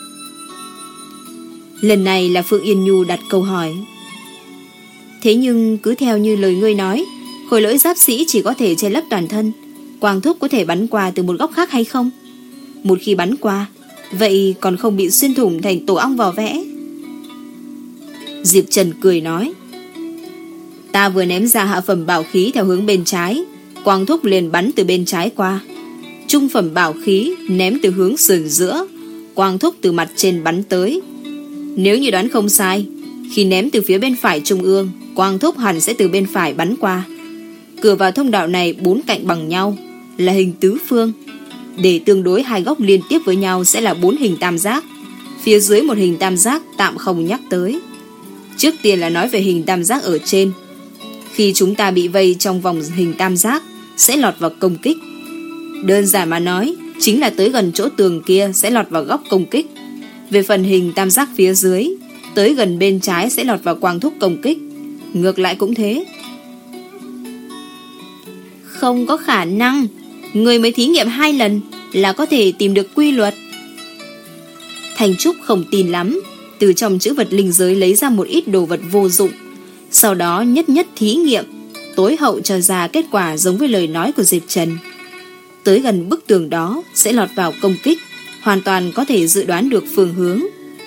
S1: Lần này là Phương Yên Nhu đặt câu hỏi. Thế nhưng cứ theo như lời ngươi nói, khôi lỗi giáp sĩ chỉ có thể che lấp toàn thân, quang thúc có thể bắn qua từ một góc khác hay không? Một khi bắn qua, vậy còn không bị xuyên thủng thành tổ ong vỏ vẽ? Diệp Trần cười nói. Ta vừa ném ra hạ phẩm bảo khí theo hướng bên trái, quang thúc liền bắn từ bên trái qua. Trung phẩm bảo khí ném từ hướng sườn giữa, quang thúc từ mặt trên bắn tới. Nếu như đoán không sai, khi ném từ phía bên phải trung ương, quang thúc hẳn sẽ từ bên phải bắn qua. Cửa vào thông đạo này bốn cạnh bằng nhau, là hình tứ phương. Để tương đối hai góc liên tiếp với nhau sẽ là bốn hình tam giác. Phía dưới một hình tam giác tạm không nhắc tới. Trước tiên là nói về hình tam giác ở trên. Khi chúng ta bị vây trong vòng hình tam giác, sẽ lọt vào công kích. Đơn giản mà nói, chính là tới gần chỗ tường kia sẽ lọt vào góc công kích. Về phần hình tam giác phía dưới, tới gần bên trái sẽ lọt vào quang thúc công kích. Ngược lại cũng thế. Không có khả năng. Người mới thí nghiệm hai lần là có thể tìm được quy luật. Thành Trúc không tin lắm, từ trong chữ vật linh giới lấy ra một ít đồ vật vô dụng, sau đó nhất nhất thí nghiệm, tối hậu cho ra kết quả giống với lời nói của Diệp Trần. Tới gần bức tường đó sẽ lọt vào công kích, hoàn toàn có thể dự đoán được phương hướng.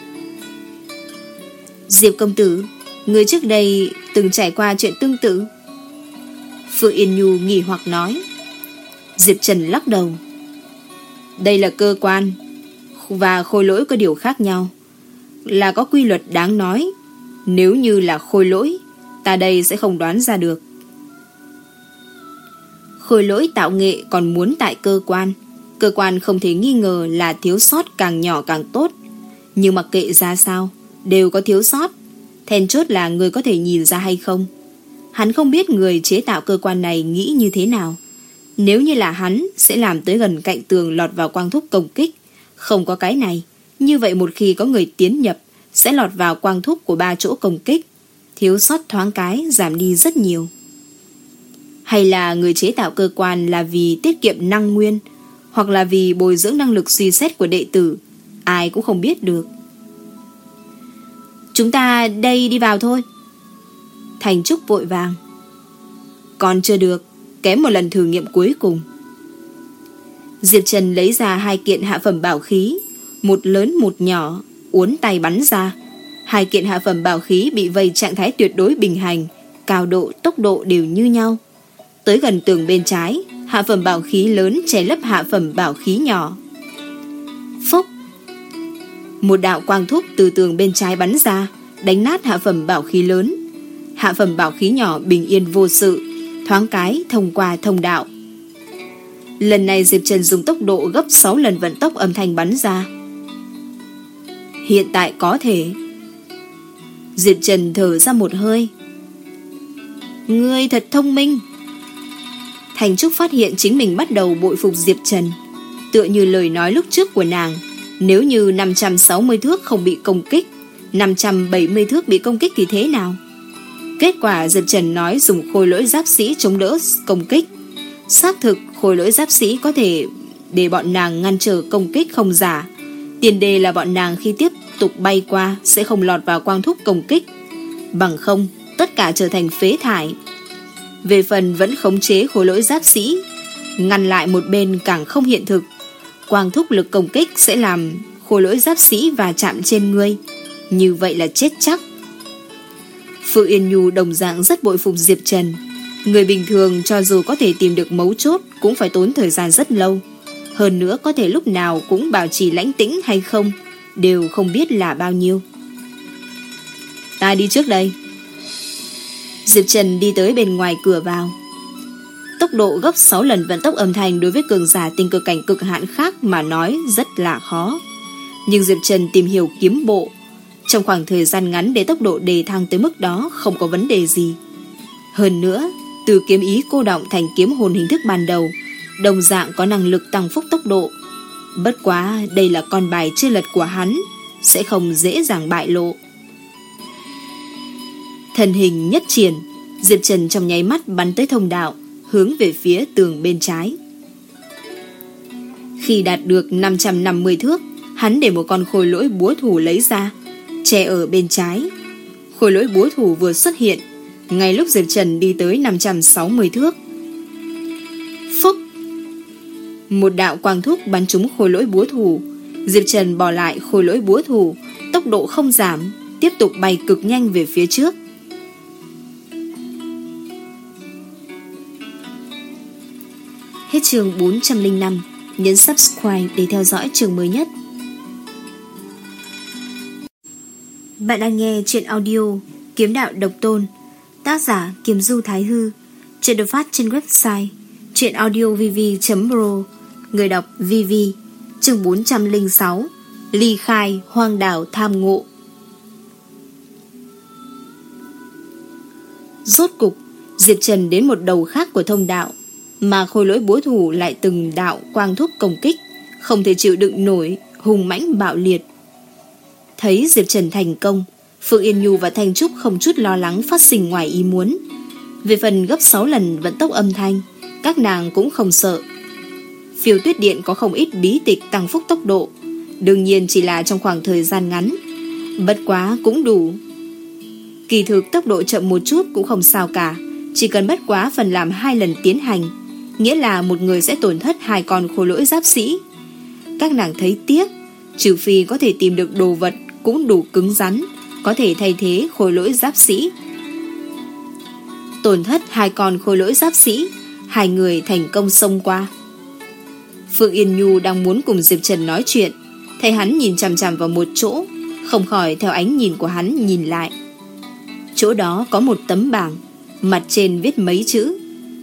S1: Diệp công tử, người trước đây từng trải qua chuyện tương tự? Phượng Yên Nhu nghi hoặc nói. Diệp Trần lắc đầu. Đây là cơ quan, và khôi lỗi có điều khác nhau, là có quy luật đáng nói. Nếu như là khôi lỗi, ta đây sẽ không đoán ra được. Khôi lỗi tạo nghệ còn muốn tại cơ quan. Cơ quan không thể nghi ngờ là thiếu sót càng nhỏ càng tốt. Nhưng mặc kệ ra sao, đều có thiếu sót. Then chốt là người có thể nhìn ra hay không. Hắn không biết người chế tạo cơ quan này nghĩ như thế nào. Nếu như là hắn, sẽ làm tới gần cạnh tường lọt vào quang thúc công kích. Không có cái này, như vậy một khi có người tiến nhập, sẽ lọt vào quang thúc của ba chỗ công kích. Thiếu sót thoáng cái giảm đi rất nhiều. Hay là người chế tạo cơ quan là vì tiết kiệm năng nguyên, hoặc là vì bồi dưỡng năng lực suy xét của đệ tử, ai cũng không biết được. Chúng ta đây đi vào thôi. Thành Trúc vội vàng. Còn chưa được, kém một lần thử nghiệm cuối cùng. Diệp Trần lấy ra hai kiện hạ phẩm bảo khí, một lớn một nhỏ, uốn tay bắn ra. Hai kiện hạ phẩm bảo khí bị vây trạng thái tuyệt đối bình hành, cao độ, tốc độ đều như nhau. Tới gần tường bên trái, hạ phẩm bảo khí lớn che lấp hạ phẩm bảo khí nhỏ. Phốc! Một đạo quang thúc từ tường bên trái bắn ra, đánh nát hạ phẩm bảo khí lớn. Hạ phẩm bảo khí nhỏ bình yên vô sự, thoáng cái thông qua thông đạo. Lần này Diệp Trần dùng tốc độ gấp sáu lần vận tốc âm thanh bắn ra. Hiện tại có thể. Diệp Trần thở ra một hơi. Ngươi thật thông minh. Thành Trúc phát hiện chính mình bắt đầu bội phục Diệp Trần. Tựa như lời nói lúc trước của nàng, nếu như năm trăm sáu mươi thước không bị công kích, năm trăm bảy mươi thước bị công kích thì thế nào? Kết quả Diệp Trần nói dùng khôi lỗi giáp sĩ chống đỡ công kích. Xác thực khôi lỗi giáp sĩ có thể để bọn nàng ngăn trở công kích không giả. Tiền đề là bọn nàng khi tiếp tục bay qua sẽ không lọt vào quang thúc công kích. Bằng không, tất cả trở thành phế thải. Về phần vẫn khống chế khối lỗi giáp sĩ, ngăn lại một bên càng không hiện thực. Quang thúc lực công kích sẽ làm khối lỗi giáp sĩ và chạm trên ngươi, như vậy là chết chắc. Phượng Yên Nhu đồng dạng rất bội phục Diệp Trần. Người bình thường cho dù có thể tìm được mấu chốt cũng phải tốn thời gian rất lâu. Hơn nữa có thể lúc nào cũng bảo trì lãnh tĩnh hay không đều không biết là bao nhiêu. Ta đi trước đây. Diệp Trần đi tới bên ngoài cửa vào. Tốc độ gấp sáu lần vận tốc âm thanh đối với cường giả tinh cực cảnh cực hạn khác mà nói rất là khó. Nhưng Diệp Trần tìm hiểu kiếm bộ, trong khoảng thời gian ngắn để tốc độ đề thăng tới mức đó không có vấn đề gì. Hơn nữa, từ kiếm ý cô động thành kiếm hồn hình thức ban đầu, đồng dạng có năng lực tăng phúc tốc độ. Bất quá đây là con bài chưa lật của hắn, sẽ không dễ dàng bại lộ. Thần hình nhất triển, Diệp Trần trong nháy mắt bắn tới thông đạo, hướng về phía tường bên trái. Khi đạt được năm trăm năm mươi thước, hắn để một con khôi lỗi búa thủ lấy ra, che ở bên trái. Khôi lỗi búa thủ vừa xuất hiện, ngay lúc Diệp Trần đi tới năm trăm sáu mươi thước. Phúc! Một đạo quang thúc bắn trúng khôi lỗi búa thủ. Diệp Trần bỏ lại khôi lỗi búa thủ, tốc độ không giảm, tiếp tục bay cực nhanh về phía trước. Hết chương bốn trăm lẻ năm. Nhấn subscribe để theo dõi chương mới nhất. Bạn đang nghe chuyện audio Kiếm Đạo Độc Tôn, tác giả Kiếm Du Thái Hư. Chuyện được phát trên website chuyenaudiovv chấm pro. Người đọc vê vê. Chương bốn trăm lẻ sáu. Ly khai hoang đảo tham ngộ. Rốt cục Diệp Trần đến một đầu khác của thông đạo, mà khôi lỗi búa thủ lại từng đạo quang thúc công kích, không thể chịu đựng nổi, hùng mãnh bạo liệt. Thấy Diệp Trần thành công, Phượng Yên Nhu và Thanh Trúc không chút lo lắng phát sinh ngoài ý muốn. Về phần gấp sáu lần vận tốc âm thanh, các nàng cũng không sợ. Phiêu tuyết điện có không ít bí tịch tăng phúc tốc độ, đương nhiên chỉ là trong khoảng thời gian ngắn, bất quá cũng đủ. Kỳ thực tốc độ chậm một chút cũng không sao cả, chỉ cần bất quá phần làm hai lần tiến hành, nghĩa là một người sẽ tổn thất hai con khôi lỗi giáp sĩ. Các nàng thấy tiếc, trừ phi có thể tìm được đồ vật cũng đủ cứng rắn, có thể thay thế khôi lỗi giáp sĩ. Tổn thất hai con khôi lỗi giáp sĩ, hai người thành công xông qua. Phượng Yên Nhu đang muốn cùng Diệp Trần nói chuyện, thấy hắn nhìn chằm chằm vào một chỗ, không khỏi theo ánh nhìn của hắn nhìn lại. Chỗ đó có một tấm bảng, mặt trên viết mấy chữ: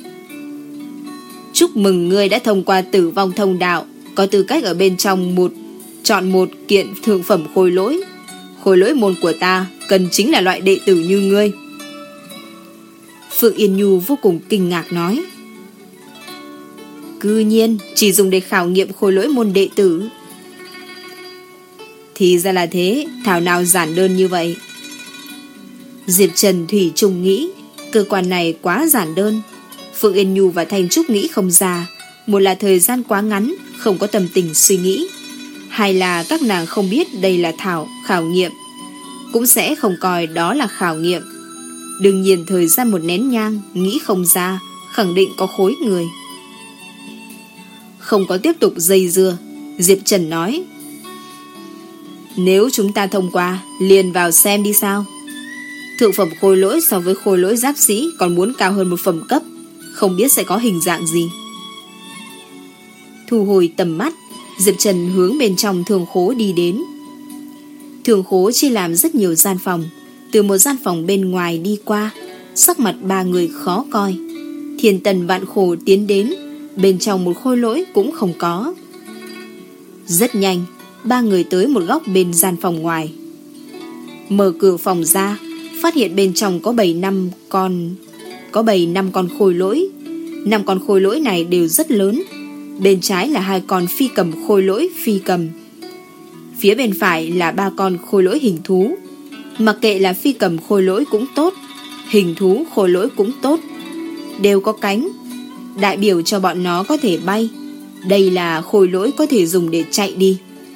S1: chúc mừng ngươi đã thông qua tử vong thông đạo, có tư cách ở bên trong một chọn một kiện thượng phẩm khôi lỗi. Khôi lỗi môn của ta cần chính là loại đệ tử như ngươi. Phượng Yên Nhu vô cùng kinh ngạc nói: cư nhiên chỉ dùng để khảo nghiệm khôi lỗi môn đệ tử. Thì ra là thế, thảo nào giản đơn như vậy. Diệp Trần thủy chung nghĩ cơ quan này quá giản đơn. Phượng Yên Nhu và Thanh Trúc nghĩ không ra, một là thời gian quá ngắn, không có tâm tình suy nghĩ, hai là các nàng không biết đây là thảo khảo nghiệm, cũng sẽ không coi đó là khảo nghiệm. Đương nhiên thời gian một nén nhang, nghĩ không ra, khẳng định có khối người. Không có tiếp tục dây dưa, Diệp Trần nói: nếu chúng ta thông qua, liền vào xem đi sao. Thượng phẩm khôi lỗi so với khôi lỗi giáp sĩ còn muốn cao hơn một phẩm cấp, không biết sẽ có hình dạng gì. Thu hồi tầm mắt, Diệp Trần hướng bên trong thường khố đi đến. Thường khố chia làm rất nhiều gian phòng. Từ một gian phòng bên ngoài đi qua, sắc mặt ba người khó coi. Thiên tần vạn khổ tiến đến, bên trong một khôi lỗi cũng không có. Rất nhanh, ba người tới một góc bên gian phòng ngoài. Mở cửa phòng ra, phát hiện bên trong có bảy năm con có bảy năm con khôi lỗi. Năm con khôi lỗi này đều rất lớn. Bên trái là hai con phi cầm khôi lỗi phi cầm. Phía bên phải là ba con khôi lỗi hình thú. Mặc kệ là phi cầm khôi lỗi cũng tốt, hình thú khôi lỗi cũng tốt, đều có cánh, đại biểu cho bọn nó có thể bay. Đây là khôi lỗi có thể dùng để chạy đi.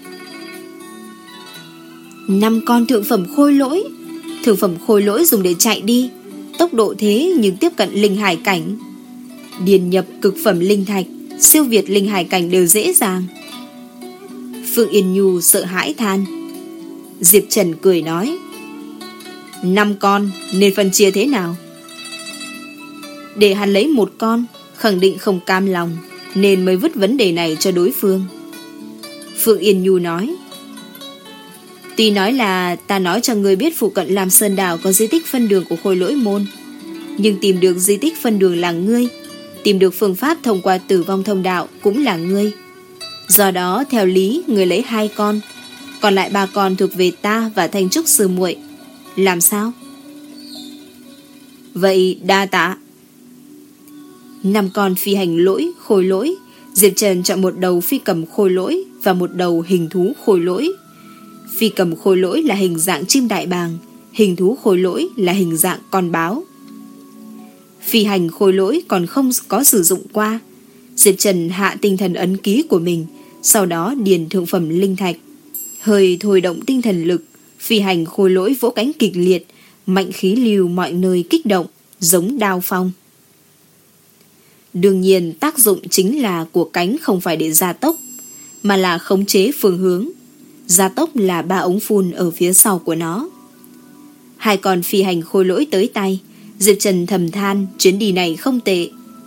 S1: Năm con thượng phẩm khôi lỗi. Thượng phẩm khôi lỗi dùng để chạy đi, tốc độ thế nhưng tiếp cận linh hải cảnh. Điền nhập cực phẩm linh thạch, siêu việt linh hải cảnh đều dễ dàng. Phượng Yên Nhu sợ hãi than. Diệp Trần cười nói: năm con nên phân chia thế nào? Để hắn lấy một con, khẳng định không cam lòng, nên mới vứt vấn đề này cho đối phương. Phượng Yên Nhu nói: tuy nói là ta nói cho người biết phụ cận Lam Sơn Đảo có di tích phân đường của khôi lỗi môn, nhưng tìm được di tích phân đường là ngươi, tìm được phương pháp thông qua tử vong thông đạo cũng là ngươi. Do đó theo lý người lấy hai con, còn lại ba con thuộc về ta và Thanh Trúc sư muội. Làm sao? Vậy đa tạ. Năm con phi hành lỗi khôi lỗi, Diệp Trần chọn một đầu phi cầm khôi lỗi và một đầu hình thú khôi lỗi. Phi cầm khôi lỗi là hình dạng chim đại bàng, hình thú khôi lỗi là hình dạng con báo. Phi hành khôi lỗi còn không có sử dụng qua. Diệp Trần hạ tinh thần ấn ký của mình, sau đó điền thượng phẩm linh thạch, hơi thôi động tinh thần lực. Phi hành khôi lỗi vỗ cánh kịch liệt, mạnh khí lưu mọi nơi kích động, giống đao phong. Đương nhiên tác dụng chính là của cánh không phải để gia tốc, mà là khống chế phương hướng. Gia tốc là ba ống phun ở phía sau của nó. Hai con phi hành khôi lỗi tới tay, Diệp Trần thầm than chuyến đi này không tệ.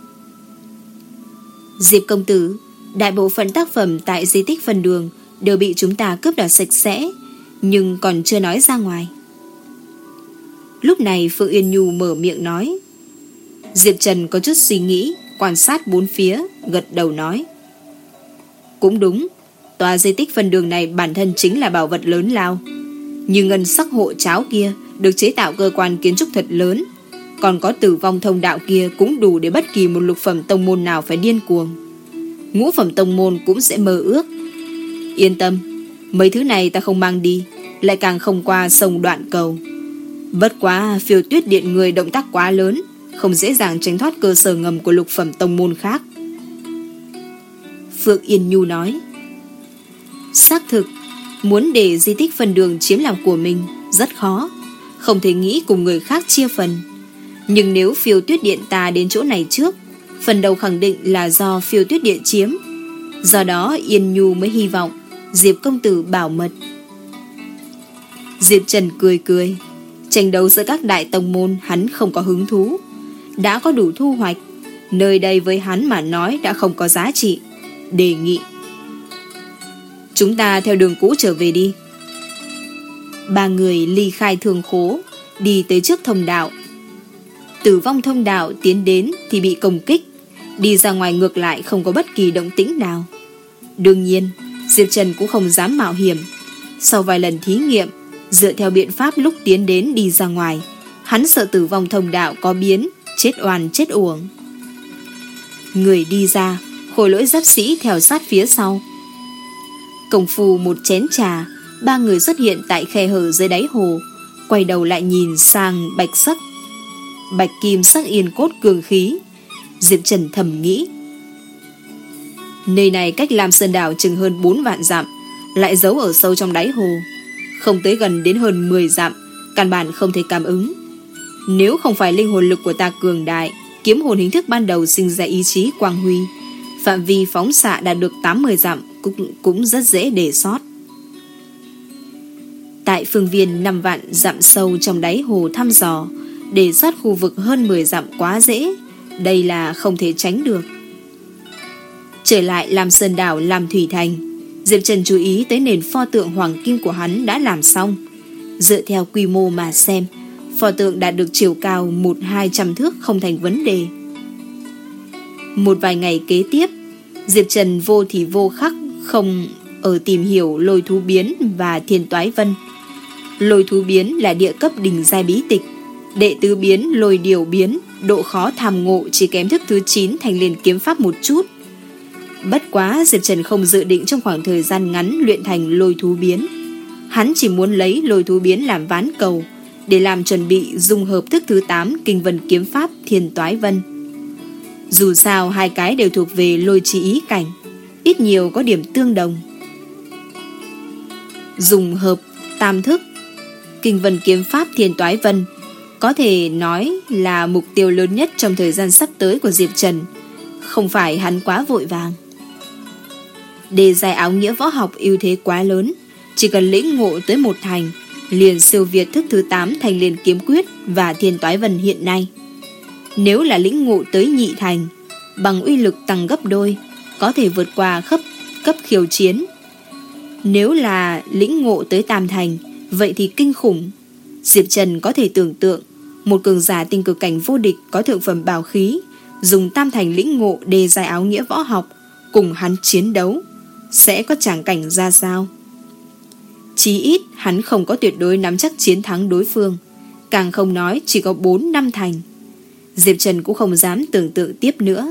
S1: Diệp công tử, đại bộ phận tác phẩm tại di tích phân đường đều bị chúng ta cướp đoạt sạch sẽ, nhưng còn chưa nói ra ngoài. Lúc này Phượng Yên Nhu mở miệng nói. Diệp Trần có chút suy nghĩ, quan sát bốn phía, gật đầu nói: cũng đúng, tòa di tích phân đường này bản thân chính là bảo vật lớn lao. Như ngân sắc hộ cháo kia được chế tạo cơ quan kiến trúc thật lớn, còn có tử vong thông đạo kia cũng đủ để bất kỳ một lục phẩm tông môn nào phải điên cuồng. Ngũ phẩm tông môn cũng sẽ mơ ước. Yên tâm, mấy thứ này ta không mang đi, lại càng không qua sông Đoạn Cầu. Bất quá Phiêu Tuyết Điện người động tác quá lớn, không dễ dàng tránh thoát cơ sở ngầm của lục phẩm tông môn khác. Phượng Yên Nhu nói. Xác thực, muốn để di tích phần đường chiếm làm của mình rất khó, không thể nghĩ cùng người khác chia phần. Nhưng nếu Phiêu Tuyết Điện ta đến chỗ này trước, phần đầu khẳng định là do Phiêu Tuyết Điện chiếm. Do đó Yên Nhu mới hy vọng Diệp công tử bảo mật. Diệp Trần cười cười. Tranh đấu giữa các đại tông môn hắn không có hứng thú. Đã có đủ thu hoạch, nơi đây với hắn mà nói đã không có giá trị. Đề nghị chúng ta theo đường cũ trở về đi. Ba người ly khai thường khố, đi tới trước thông đạo. Tử vong thông đạo tiến đến thì bị công kích, đi ra ngoài ngược lại không có bất kỳ động tĩnh nào. Đương nhiên Diệp Trần cũng không dám mạo hiểm. Sau vài lần thí nghiệm, dựa theo biện pháp lúc tiến đến đi ra ngoài, hắn sợ tử vong thông đạo có biến, chết oan chết uổng. Người đi ra, khôi lỗi giáp sĩ theo sát phía sau. Công phu một chén trà, ba người xuất hiện tại khe hở dưới đáy hồ, quay đầu lại nhìn sang bạch sắc bạch kim sắc yên cốt cường khí. Diệp Trần thầm nghĩ, nơi này cách Lam Sơn đảo chừng hơn bốn vạn dặm, lại giấu ở sâu trong đáy hồ, không tới gần đến hơn mười dặm, căn bản không thể cảm ứng. Nếu không phải linh hồn lực của ta cường đại, kiếm hồn hình thức ban đầu sinh ra ý chí quang huy, phạm vi phóng xạ đạt được tám mươi dặm cũng, cũng rất dễ để sót. Tại phương viên năm vạn dặm sâu trong đáy hồ thăm dò, để sót khu vực hơn mười dặm quá dễ, đây là không thể tránh được. Trở lại Lam Sơn đảo Lam Thủy Thành, Diệp Trần chú ý tới nền pho tượng hoàng kim của hắn đã làm xong. Dựa theo quy mô mà xem, pho tượng đạt được chiều cao một hai trăm thước không thành vấn đề. Một vài ngày kế tiếp, Diệp Trần vô thì vô khắc không ở tìm hiểu lôi thú biến và thiên toái vân. Lôi thú biến là địa cấp đỉnh giai bí tịch, đệ tứ biến lôi điều biến, độ khó tham ngộ chỉ kém thức thứ chín thành liền kiếm pháp một chút. Bất quá Diệp Trần không dự định trong khoảng thời gian ngắn luyện thành lôi thú biến. Hắn chỉ muốn lấy lôi thú biến làm ván cầu, để làm chuẩn bị dung hợp thức thứ tám kinh vân kiếm pháp thiên toái vân. Dù sao hai cái đều thuộc về lôi chi ý cảnh, ít nhiều có điểm tương đồng. Dùng hợp tam thức kinh vân kiếm pháp thiên toái vân có thể nói là mục tiêu lớn nhất trong thời gian sắp tới của Diệp Trần. Không phải hắn quá vội vàng. Đề giai áo nghĩa võ học ưu thế quá lớn, chỉ cần lĩnh ngộ tới một thành liền siêu việt thức thứ tám thành liền kiếm quyết và thiên toái vân hiện nay. Nếu là lĩnh ngộ tới nhị thành, bằng uy lực tăng gấp đôi, có thể vượt qua cấp cấp khiêu chiến. Nếu là lĩnh ngộ tới tam thành, vậy thì kinh khủng. Diệp Trần có thể tưởng tượng một cường giả tinh cực cảnh vô địch có thượng phẩm bảo khí, dùng tam thành lĩnh ngộ đề giai áo nghĩa võ học cùng hắn chiến đấu sẽ có tràng cảnh ra sao. Chí ít hắn không có tuyệt đối nắm chắc chiến thắng đối phương, càng không nói chỉ có bốn năm thành. Diệp Trần cũng không dám tưởng tượng tiếp nữa.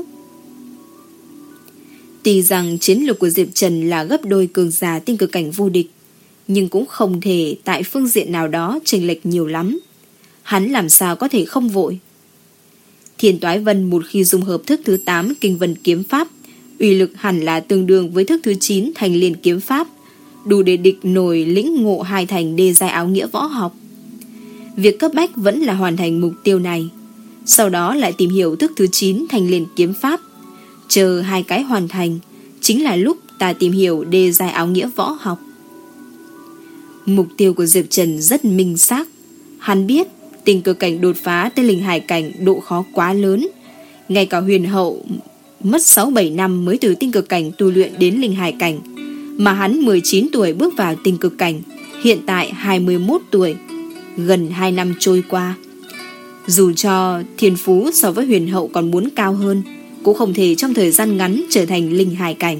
S1: Tuy rằng chiến lược của Diệp Trần là gấp đôi cường giả tinh cực cảnh vô địch, nhưng cũng không thể tại phương diện nào đó chênh lệch nhiều lắm. Hắn làm sao có thể không vội. Thiên toái vân một khi dung hợp thức thứ tám kinh vân kiếm pháp, uy lực hẳn là tương đương với thức thứ chín thành liên kiếm pháp, đủ để địch nổi lĩnh ngộ hai thành đề giai áo nghĩa võ học. Việc cấp bách vẫn là hoàn thành mục tiêu này, sau đó lại tìm hiểu thức thứ chín thành liên kiếm pháp. Chờ hai cái hoàn thành, chính là lúc ta tìm hiểu đề giai áo nghĩa võ học. Mục tiêu của Diệp Trần rất minh xác. Hắn biết tình cực cảnh đột phá tới linh hải cảnh độ khó quá lớn. Ngay cả huyền hậu mất sáu bảy năm mới từ tinh cực cảnh tu luyện đến linh hải cảnh, mà hắn mười chín tuổi bước vào tinh cực cảnh, hiện tại hai mươi mốt tuổi, gần hai năm trôi qua. Dù cho thiên phú so với huyền hậu còn muốn cao hơn, cũng không thể trong thời gian ngắn trở thành linh hải cảnh.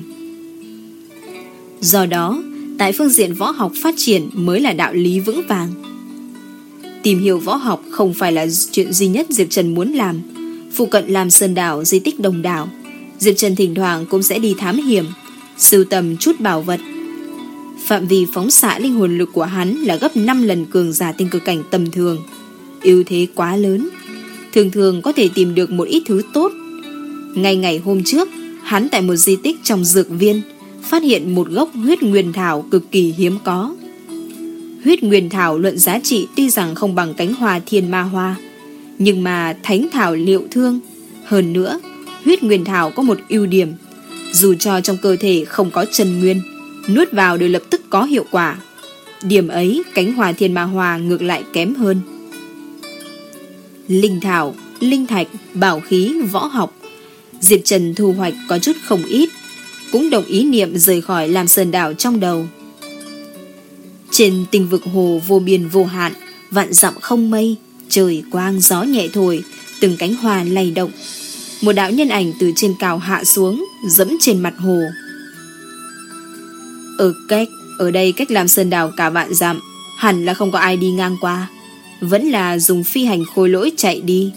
S1: Do đó, tại phương diện võ học phát triển mới là đạo lý vững vàng. Tìm hiểu võ học không phải là chuyện duy nhất Diệp Trần muốn làm. Phụ cận Lam Sơn đảo, di tích Đồng đảo, Diệp Trần thỉnh thoảng cũng sẽ đi thám hiểm, sưu tầm chút bảo vật. Phạm vi phóng xạ linh hồn lực của hắn là gấp năm lần cường giả tinh cực cảnh tầm thường, ưu thế quá lớn, thường thường có thể tìm được một ít thứ tốt. Ngay ngày hôm trước, hắn tại một di tích trong dược viên phát hiện một gốc huyết nguyên thảo cực kỳ hiếm có. Huyết nguyên thảo luận giá trị tuy rằng không bằng cánh hoa thiên ma hoa, nhưng mà thánh thảo liệu thương. Hơn nữa, huyết nguyên thảo có một ưu điểm, dù cho trong cơ thể không có chân nguyên, nuốt vào đều lập tức có hiệu quả. Điểm ấy cánh hoa thiên ma hoa ngược lại kém hơn. Linh thảo, linh thạch, bảo khí, võ học, Diệp Trần thu hoạch có chút không ít, cũng đồng ý niệm rời khỏi Lam Sơn đảo trong đầu. Trên tinh vực hồ vô biên vô hạn, vạn dặm không mây, trời quang gió nhẹ thổi, từng cánh hoa lay động. Một đạo nhân ảnh từ trên cao hạ xuống, dẫm trên mặt hồ. Ở cách, ở đây cách Lam Sơn đảo cả vạn dặm, hẳn là không có ai đi ngang qua, vẫn là dùng phi hành khôi lỗi chạy đi.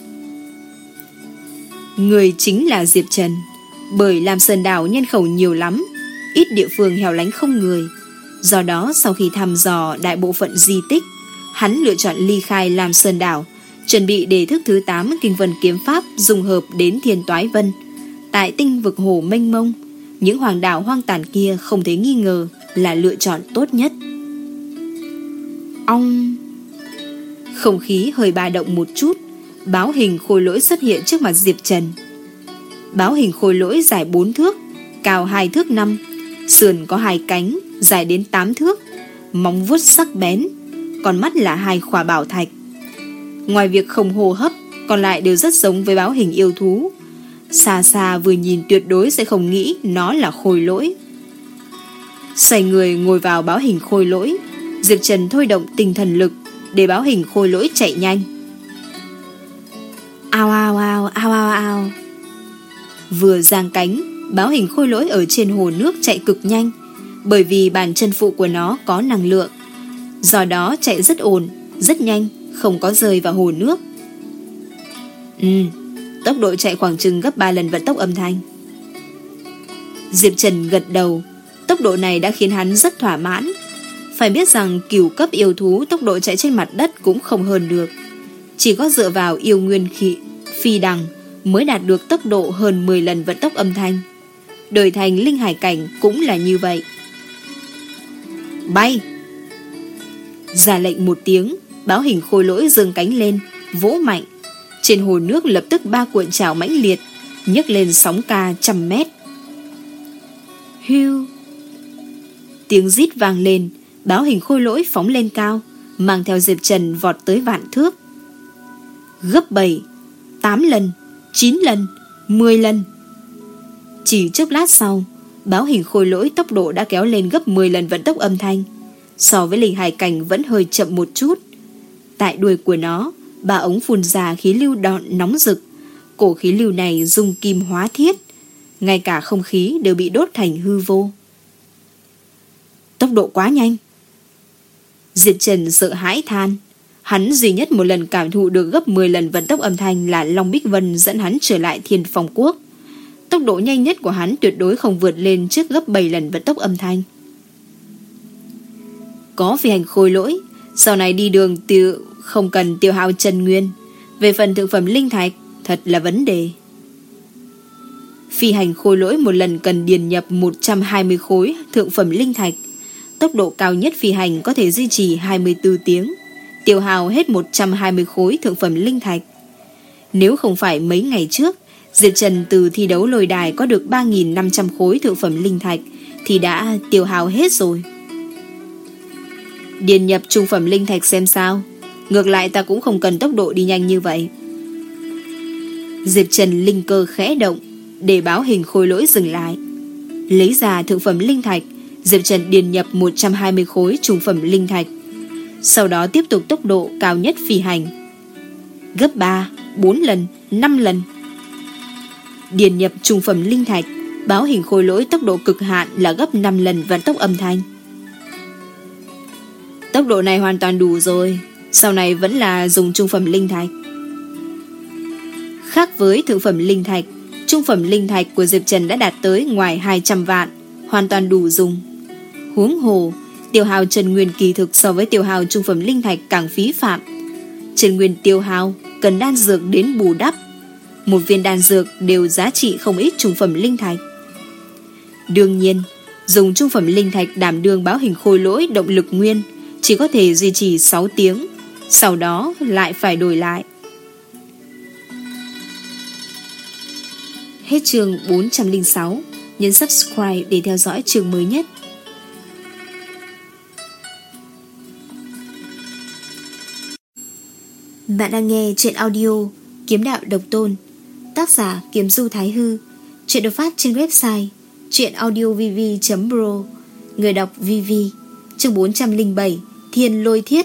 S1: Người chính là Diệp Trần, bởi Lam Sơn đảo nhân khẩu nhiều lắm, ít địa phương hẻo lánh không người. Do đó sau khi thăm dò đại bộ phận di tích, hắn lựa chọn ly khai Lam Sơn đảo, chuẩn bị để thức thứ tám kinh vân kiếm pháp dùng hợp đến Thiên Toái Vân. Tại tinh vực hồ mênh mông, những hoàng đảo hoang tàn kia không thể nghi ngờ là lựa chọn tốt nhất. Ong! Không khí hơi ba động một chút, báo hình khôi lỗi xuất hiện trước mặt Diệp Trần. Báo hình khôi lỗi dài bốn thước, cao hai thước năm, sườn có hai cánh, dài đến tám thước, móng vuốt sắc bén, còn mắt là hai khỏa bảo thạch. Ngoài việc không hô hấp, còn lại đều rất giống với báo hình yêu thú. Xa xa vừa nhìn tuyệt đối sẽ không nghĩ nó là khôi lỗi. Xoay người ngồi vào báo hình khôi lỗi, Diệp Trần thôi động tinh thần lực để báo hình khôi lỗi chạy nhanh. Ao ao ao ao ao ao. Vừa giang cánh, báo hình khôi lỗi ở trên hồ nước chạy cực nhanh, bởi vì bàn chân phụ của nó có năng lượng, do đó chạy rất ổn, rất nhanh, không có rơi vào hồ nước. Ừ, tốc độ chạy khoảng chừng gấp ba lần vận tốc âm thanh. Diệp Trần gật đầu, tốc độ này đã khiến hắn rất thỏa mãn. Phải biết rằng cửu cấp yêu thú tốc độ chạy trên mặt đất cũng không hơn được, chỉ có dựa vào yêu nguyên khí phi đằng mới đạt được tốc độ hơn mười lần vận tốc âm thanh. Đổi thành linh hải cảnh cũng là như vậy. Bay! Ra lệnh một tiếng, báo hình khôi lỗi giương cánh lên, vỗ mạnh. Trên hồ nước lập tức ba cuộn trào mãnh liệt, nhấc lên sóng ca trăm mét. Hưu! Tiếng rít vang lên, báo hình khôi lỗi phóng lên cao, mang theo Diệp Trần vọt tới vạn thước. Gấp bảy, tám lần, chín lần, mười lần. Chỉ chốc lát sau, báo hình khôi lỗi tốc độ đã kéo lên gấp mười lần vận tốc âm thanh. So với linh hải cảnh vẫn hơi chậm một chút. Tại đuôi của nó, ba ống phun ra khí lưu đòn nóng rực. Cổ khí lưu này dùng kim hóa thiết, ngay cả không khí đều bị đốt thành hư vô. Tốc độ quá nhanh. Diệp Trần sợ hãi than. Hắn duy nhất một lần cảm thụ được gấp mười lần vận tốc âm thanh là Long Bích Vân dẫn hắn trở lại Thiên Phong Quốc. Tốc độ nhanh nhất của hắn tuyệt đối không vượt lên trước gấp bảy lần vận tốc âm thanh. Có phi hành khôi lỗi, sau này đi đường tiêu không cần tiêu hao chân nguyên. Về phần thượng phẩm linh thạch, thật là vấn đề. Phi hành khôi lỗi một lần cần điền nhập một trăm hai mươi khối thượng phẩm linh thạch. Tốc độ cao nhất phi hành có thể duy trì hai mươi tư tiếng, tiêu hao hết một trăm hai mươi khối thượng phẩm linh thạch. Nếu không phải mấy ngày trước Diệp Trần từ thi đấu lôi đài có được ba nghìn năm trăm khối thượng phẩm linh thạch thì đã tiêu hao hết rồi. Điền nhập trung phẩm linh thạch xem sao. Ngược lại ta cũng không cần tốc độ đi nhanh như vậy. Diệp Trần linh cơ khẽ động, để báo hình khôi lỗi dừng lại. Lấy ra thượng phẩm linh thạch, Diệp Trần điền nhập một trăm hai mươi khối trung phẩm linh thạch. Sau đó tiếp tục tốc độ cao nhất phi hành. Gấp ba, bốn lần, năm lần. Điền nhập trung phẩm linh thạch, báo hình khôi lỗi tốc độ cực hạn là gấp năm lần vận tốc âm thanh. Tốc độ này hoàn toàn đủ rồi, sau này vẫn là dùng trung phẩm linh thạch. Khác với thượng phẩm linh thạch, trung phẩm linh thạch của Diệp Trần đã đạt tới ngoài hai trăm vạn, hoàn toàn đủ dùng. Huống hồ, tiêu hao chân nguyên kỳ thực so với tiêu hao trung phẩm linh thạch càng phí phạm. Chân nguyên tiêu hao cần đan dược đến bù đắp. Một viên đan dược đều giá trị không ít trung phẩm linh thạch. Đương nhiên, dùng trung phẩm linh thạch đảm đương báo hình khôi lỗi động lực nguyên chỉ có thể duy trì sáu tiếng, sau đó lại phải đổi lại. Hết chương bốn trăm lẻ sáu, nhấn subscribe để theo dõi chương mới nhất. Bạn đang nghe truyện audio Kiếm Đạo Độc Tôn, tác giả Kiếm Du Thái Hư. Truyện được phát trên website truyệnaudiovv chấm pro. Người đọc vê vê. Chương bốn trăm lẻ bảy, Thiên Lôi Thiết.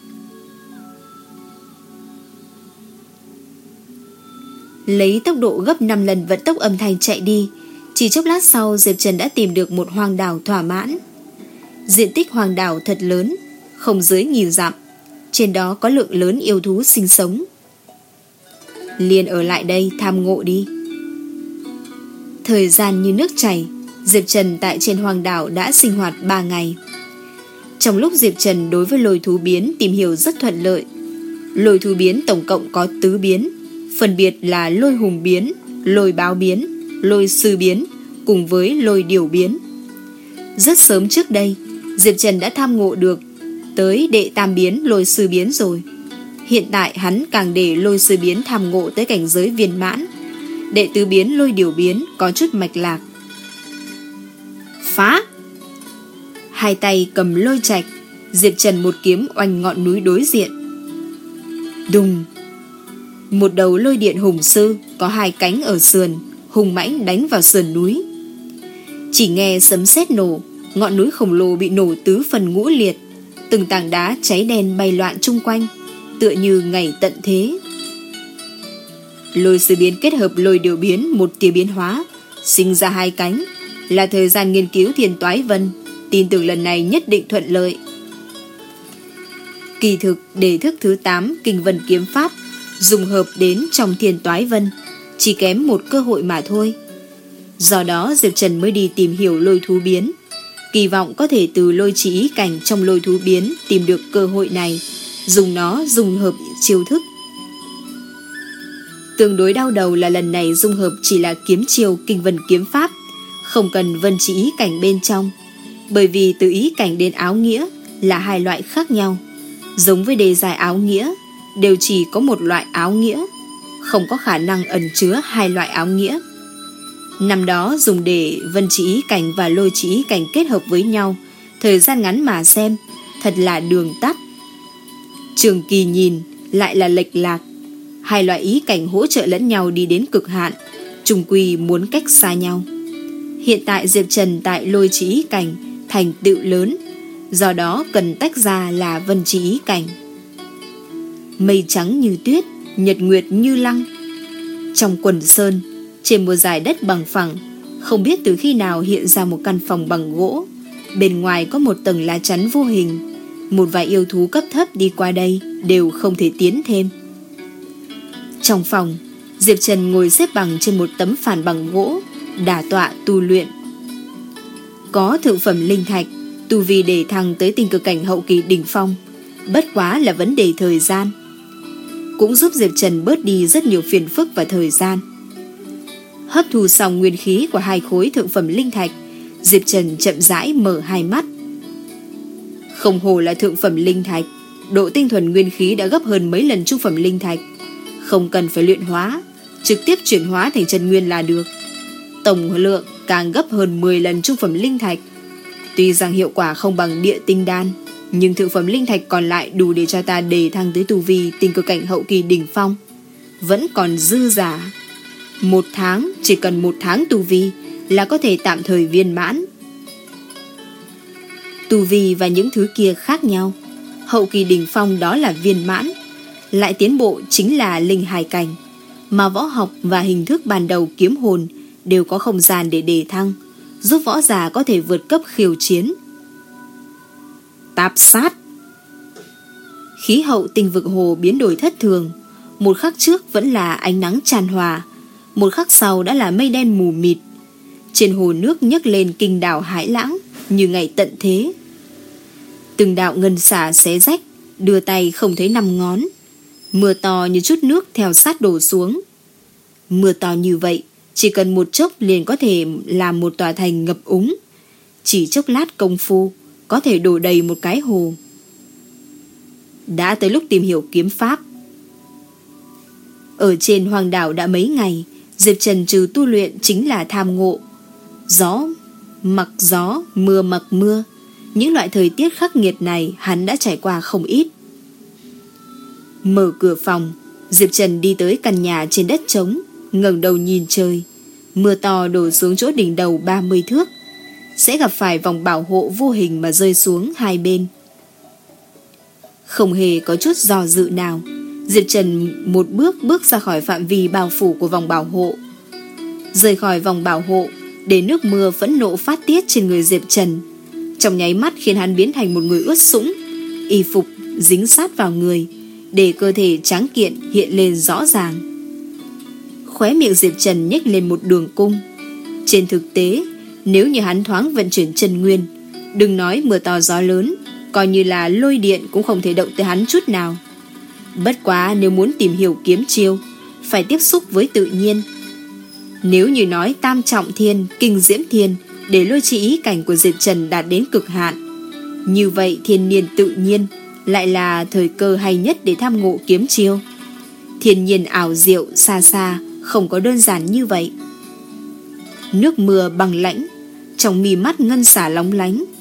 S1: Lấy tốc độ gấp năm lần vận tốc âm thanh chạy đi, chỉ chốc lát sau Diệp Trần đã tìm được một hoang đảo thỏa mãn. Diện tích hoang đảo thật lớn, không dưới nghìn dặm. Trên đó có lượng lớn yêu thú sinh sống. Liền ở lại đây tham ngộ đi. Thời gian như nước chảy, Diệp Trần tại trên hoang đảo đã sinh hoạt ba ngày. Trong lúc Diệp Trần đối với lôi thú biến tìm hiểu rất thuận lợi. Lôi thú biến tổng cộng có tứ biến, phân biệt là lôi hùng biến, lôi báo biến, lôi sư biến cùng với lôi điểu biến. Rất sớm trước đây, Diệp Trần đã tham ngộ được tới đệ tam biến lôi sư biến rồi. Hiện tại hắn càng để lôi sư biến tham ngộ tới cảnh giới viên mãn. Đệ tứ biến lôi điểu biến có chút mạch lạc. Phá! Hai tay cầm lôi trạch, Diệp Trần một kiếm oanh ngọn núi đối diện. Đùng! Một đầu lôi điện hùng sư có hai cánh ở sườn, hùng mãnh đánh vào sườn núi. Chỉ nghe sấm sét nổ, ngọn núi khổng lồ bị nổ tứ phần ngũ liệt, từng tảng đá cháy đen bay loạn chung quanh, tựa như ngày tận thế. Lôi sư biến kết hợp lôi điều biến một tia biến hóa, sinh ra hai cánh, là thời gian nghiên cứu Thiên Toái Vân, tin tưởng lần này nhất định thuận lợi. Kỳ thực đề thức thứ tám Kinh Vân kiếm pháp dùng hợp đến trong Thiên Toái Vân, chỉ kém một cơ hội mà thôi. Do đó Diệp Trần mới đi tìm hiểu lôi thú biến, kỳ vọng có thể từ lôi chỉ ý cảnh trong lôi thú biến tìm được cơ hội này, dùng nó dùng hợp chiêu thức. Tương đối đau đầu là lần này dung hợp chỉ là kiếm chiêu Kinh Vân kiếm pháp, không cần vân chỉ ý cảnh bên trong, bởi vì từ ý cảnh đến áo nghĩa là hai loại khác nhau. Giống với đề giải áo nghĩa, đều chỉ có một loại áo nghĩa, không có khả năng ẩn chứa hai loại áo nghĩa. Năm đó dùng để vân chỉ ý cảnh và lôi chỉ ý cảnh kết hợp với nhau, thời gian ngắn mà xem, thật là đường tắt. Trường kỳ nhìn lại là lệch lạc, hai loại ý cảnh hỗ trợ lẫn nhau đi đến cực hạn, trùng quy muốn cách xa nhau. Hiện tại Diệp Trần tại lôi chỉ ý cảnh thành tựu lớn, do đó cần tách ra là vân chỉ ý cảnh. Mây trắng như tuyết, nhật nguyệt như lăng. Trong quần sơn, trên một dải đất bằng phẳng, không biết từ khi nào hiện ra một căn phòng bằng gỗ. Bên ngoài có một tầng lá chắn vô hình, một vài yêu thú cấp thấp đi qua đây đều không thể tiến thêm. Trong phòng, Diệp Trần ngồi xếp bằng trên một tấm phản bằng gỗ, đả tọa tu luyện. Có thượng phẩm linh thạch, tu vi để thăng tới tinh cực cảnh hậu kỳ đỉnh phong, bất quá là vấn đề thời gian, cũng giúp Diệp Trần bớt đi rất nhiều phiền phức và thời gian. Hấp thu xong nguyên khí của hai khối thượng phẩm linh thạch, Diệp Trần chậm rãi mở hai mắt. Không hồ là thượng phẩm linh thạch, độ tinh thuần nguyên khí đã gấp hơn mấy lần trung phẩm linh thạch, không cần phải luyện hóa, trực tiếp chuyển hóa thành chân nguyên là được. Tổng lượng càng gấp hơn mười lần trung phẩm linh thạch. Tuy rằng hiệu quả không bằng địa tinh đan, nhưng thượng phẩm linh thạch còn lại đủ để cho ta đề thăng tới tu vi tinh cực cảnh hậu kỳ đỉnh phong, vẫn còn dư giả. Một tháng, chỉ cần một tháng tu vi là có thể tạm thời viên mãn. Tu vi và những thứ kia khác nhau. Hậu kỳ đỉnh phong đó là viên mãn, lại tiến bộ chính là linh hài cảnh, mà võ học và hình thức ban đầu kiếm hồn đều có không gian để đề thăng, giúp võ giả có thể vượt cấp khiêu chiến. Tạp sát. Khí hậu tinh vực hồ biến đổi thất thường, một khắc trước vẫn là ánh nắng tràn hòa, một khắc sau đã là mây đen mù mịt. Trên hồ nước nhấc lên kinh đảo hải lãng như ngày tận thế. Từng đạo ngân xả xé rách, đưa tay không thấy năm ngón. Mưa to như chút nước theo sát đổ xuống. Mưa to như vậy, chỉ cần một chốc liền có thể làm một tòa thành ngập úng. Chỉ chốc lát công phu có thể đổ đầy một cái hồ. Đã tới lúc tìm hiểu kiếm pháp. Ở trên hoàng đảo đã mấy ngày, Diệp Trần trừ tu luyện chính là tham ngộ. Gió mặc gió, mưa mặc mưa, những loại thời tiết khắc nghiệt này hắn đã trải qua không ít. Mở cửa phòng, Diệp Trần đi tới căn nhà trên đất trống, ngẩng đầu nhìn trời. Mưa to đổ xuống chỗ đỉnh đầu ba mươi thước, sẽ gặp phải vòng bảo hộ vô hình mà rơi xuống hai bên. Không hề có chút do dự nào, Diệp Trần một bước bước ra khỏi phạm vi bao phủ của vòng bảo hộ. Rời khỏi vòng bảo hộ, để nước mưa phẫn nộ phát tiết trên người Diệp Trần, trong nháy mắt khiến hắn biến thành một người ướt sũng. Y phục dính sát vào người, để cơ thể tráng kiện hiện lên rõ ràng. Khóe miệng Diệp Trần nhếch lên một đường cung. Trên thực tế, nếu như hắn thoáng vận chuyển chân nguyên, đừng nói mưa to gió lớn, coi như là lôi điện cũng không thể động tới hắn chút nào. Bất quá nếu muốn tìm hiểu kiếm chiêu, phải tiếp xúc với tự nhiên. Nếu như nói tam trọng thiên, kinh diễm thiên để lôi trì ý cảnh của Diệp Trần đạt đến cực hạn, như vậy thiên nhiên tự nhiên lại là thời cơ hay nhất để tham ngộ kiếm chiêu. Thiên nhiên ảo diệu xa xa, không có đơn giản như vậy. Nước mưa bằng lãnh, trong mí mắt ngân xả lóng lánh,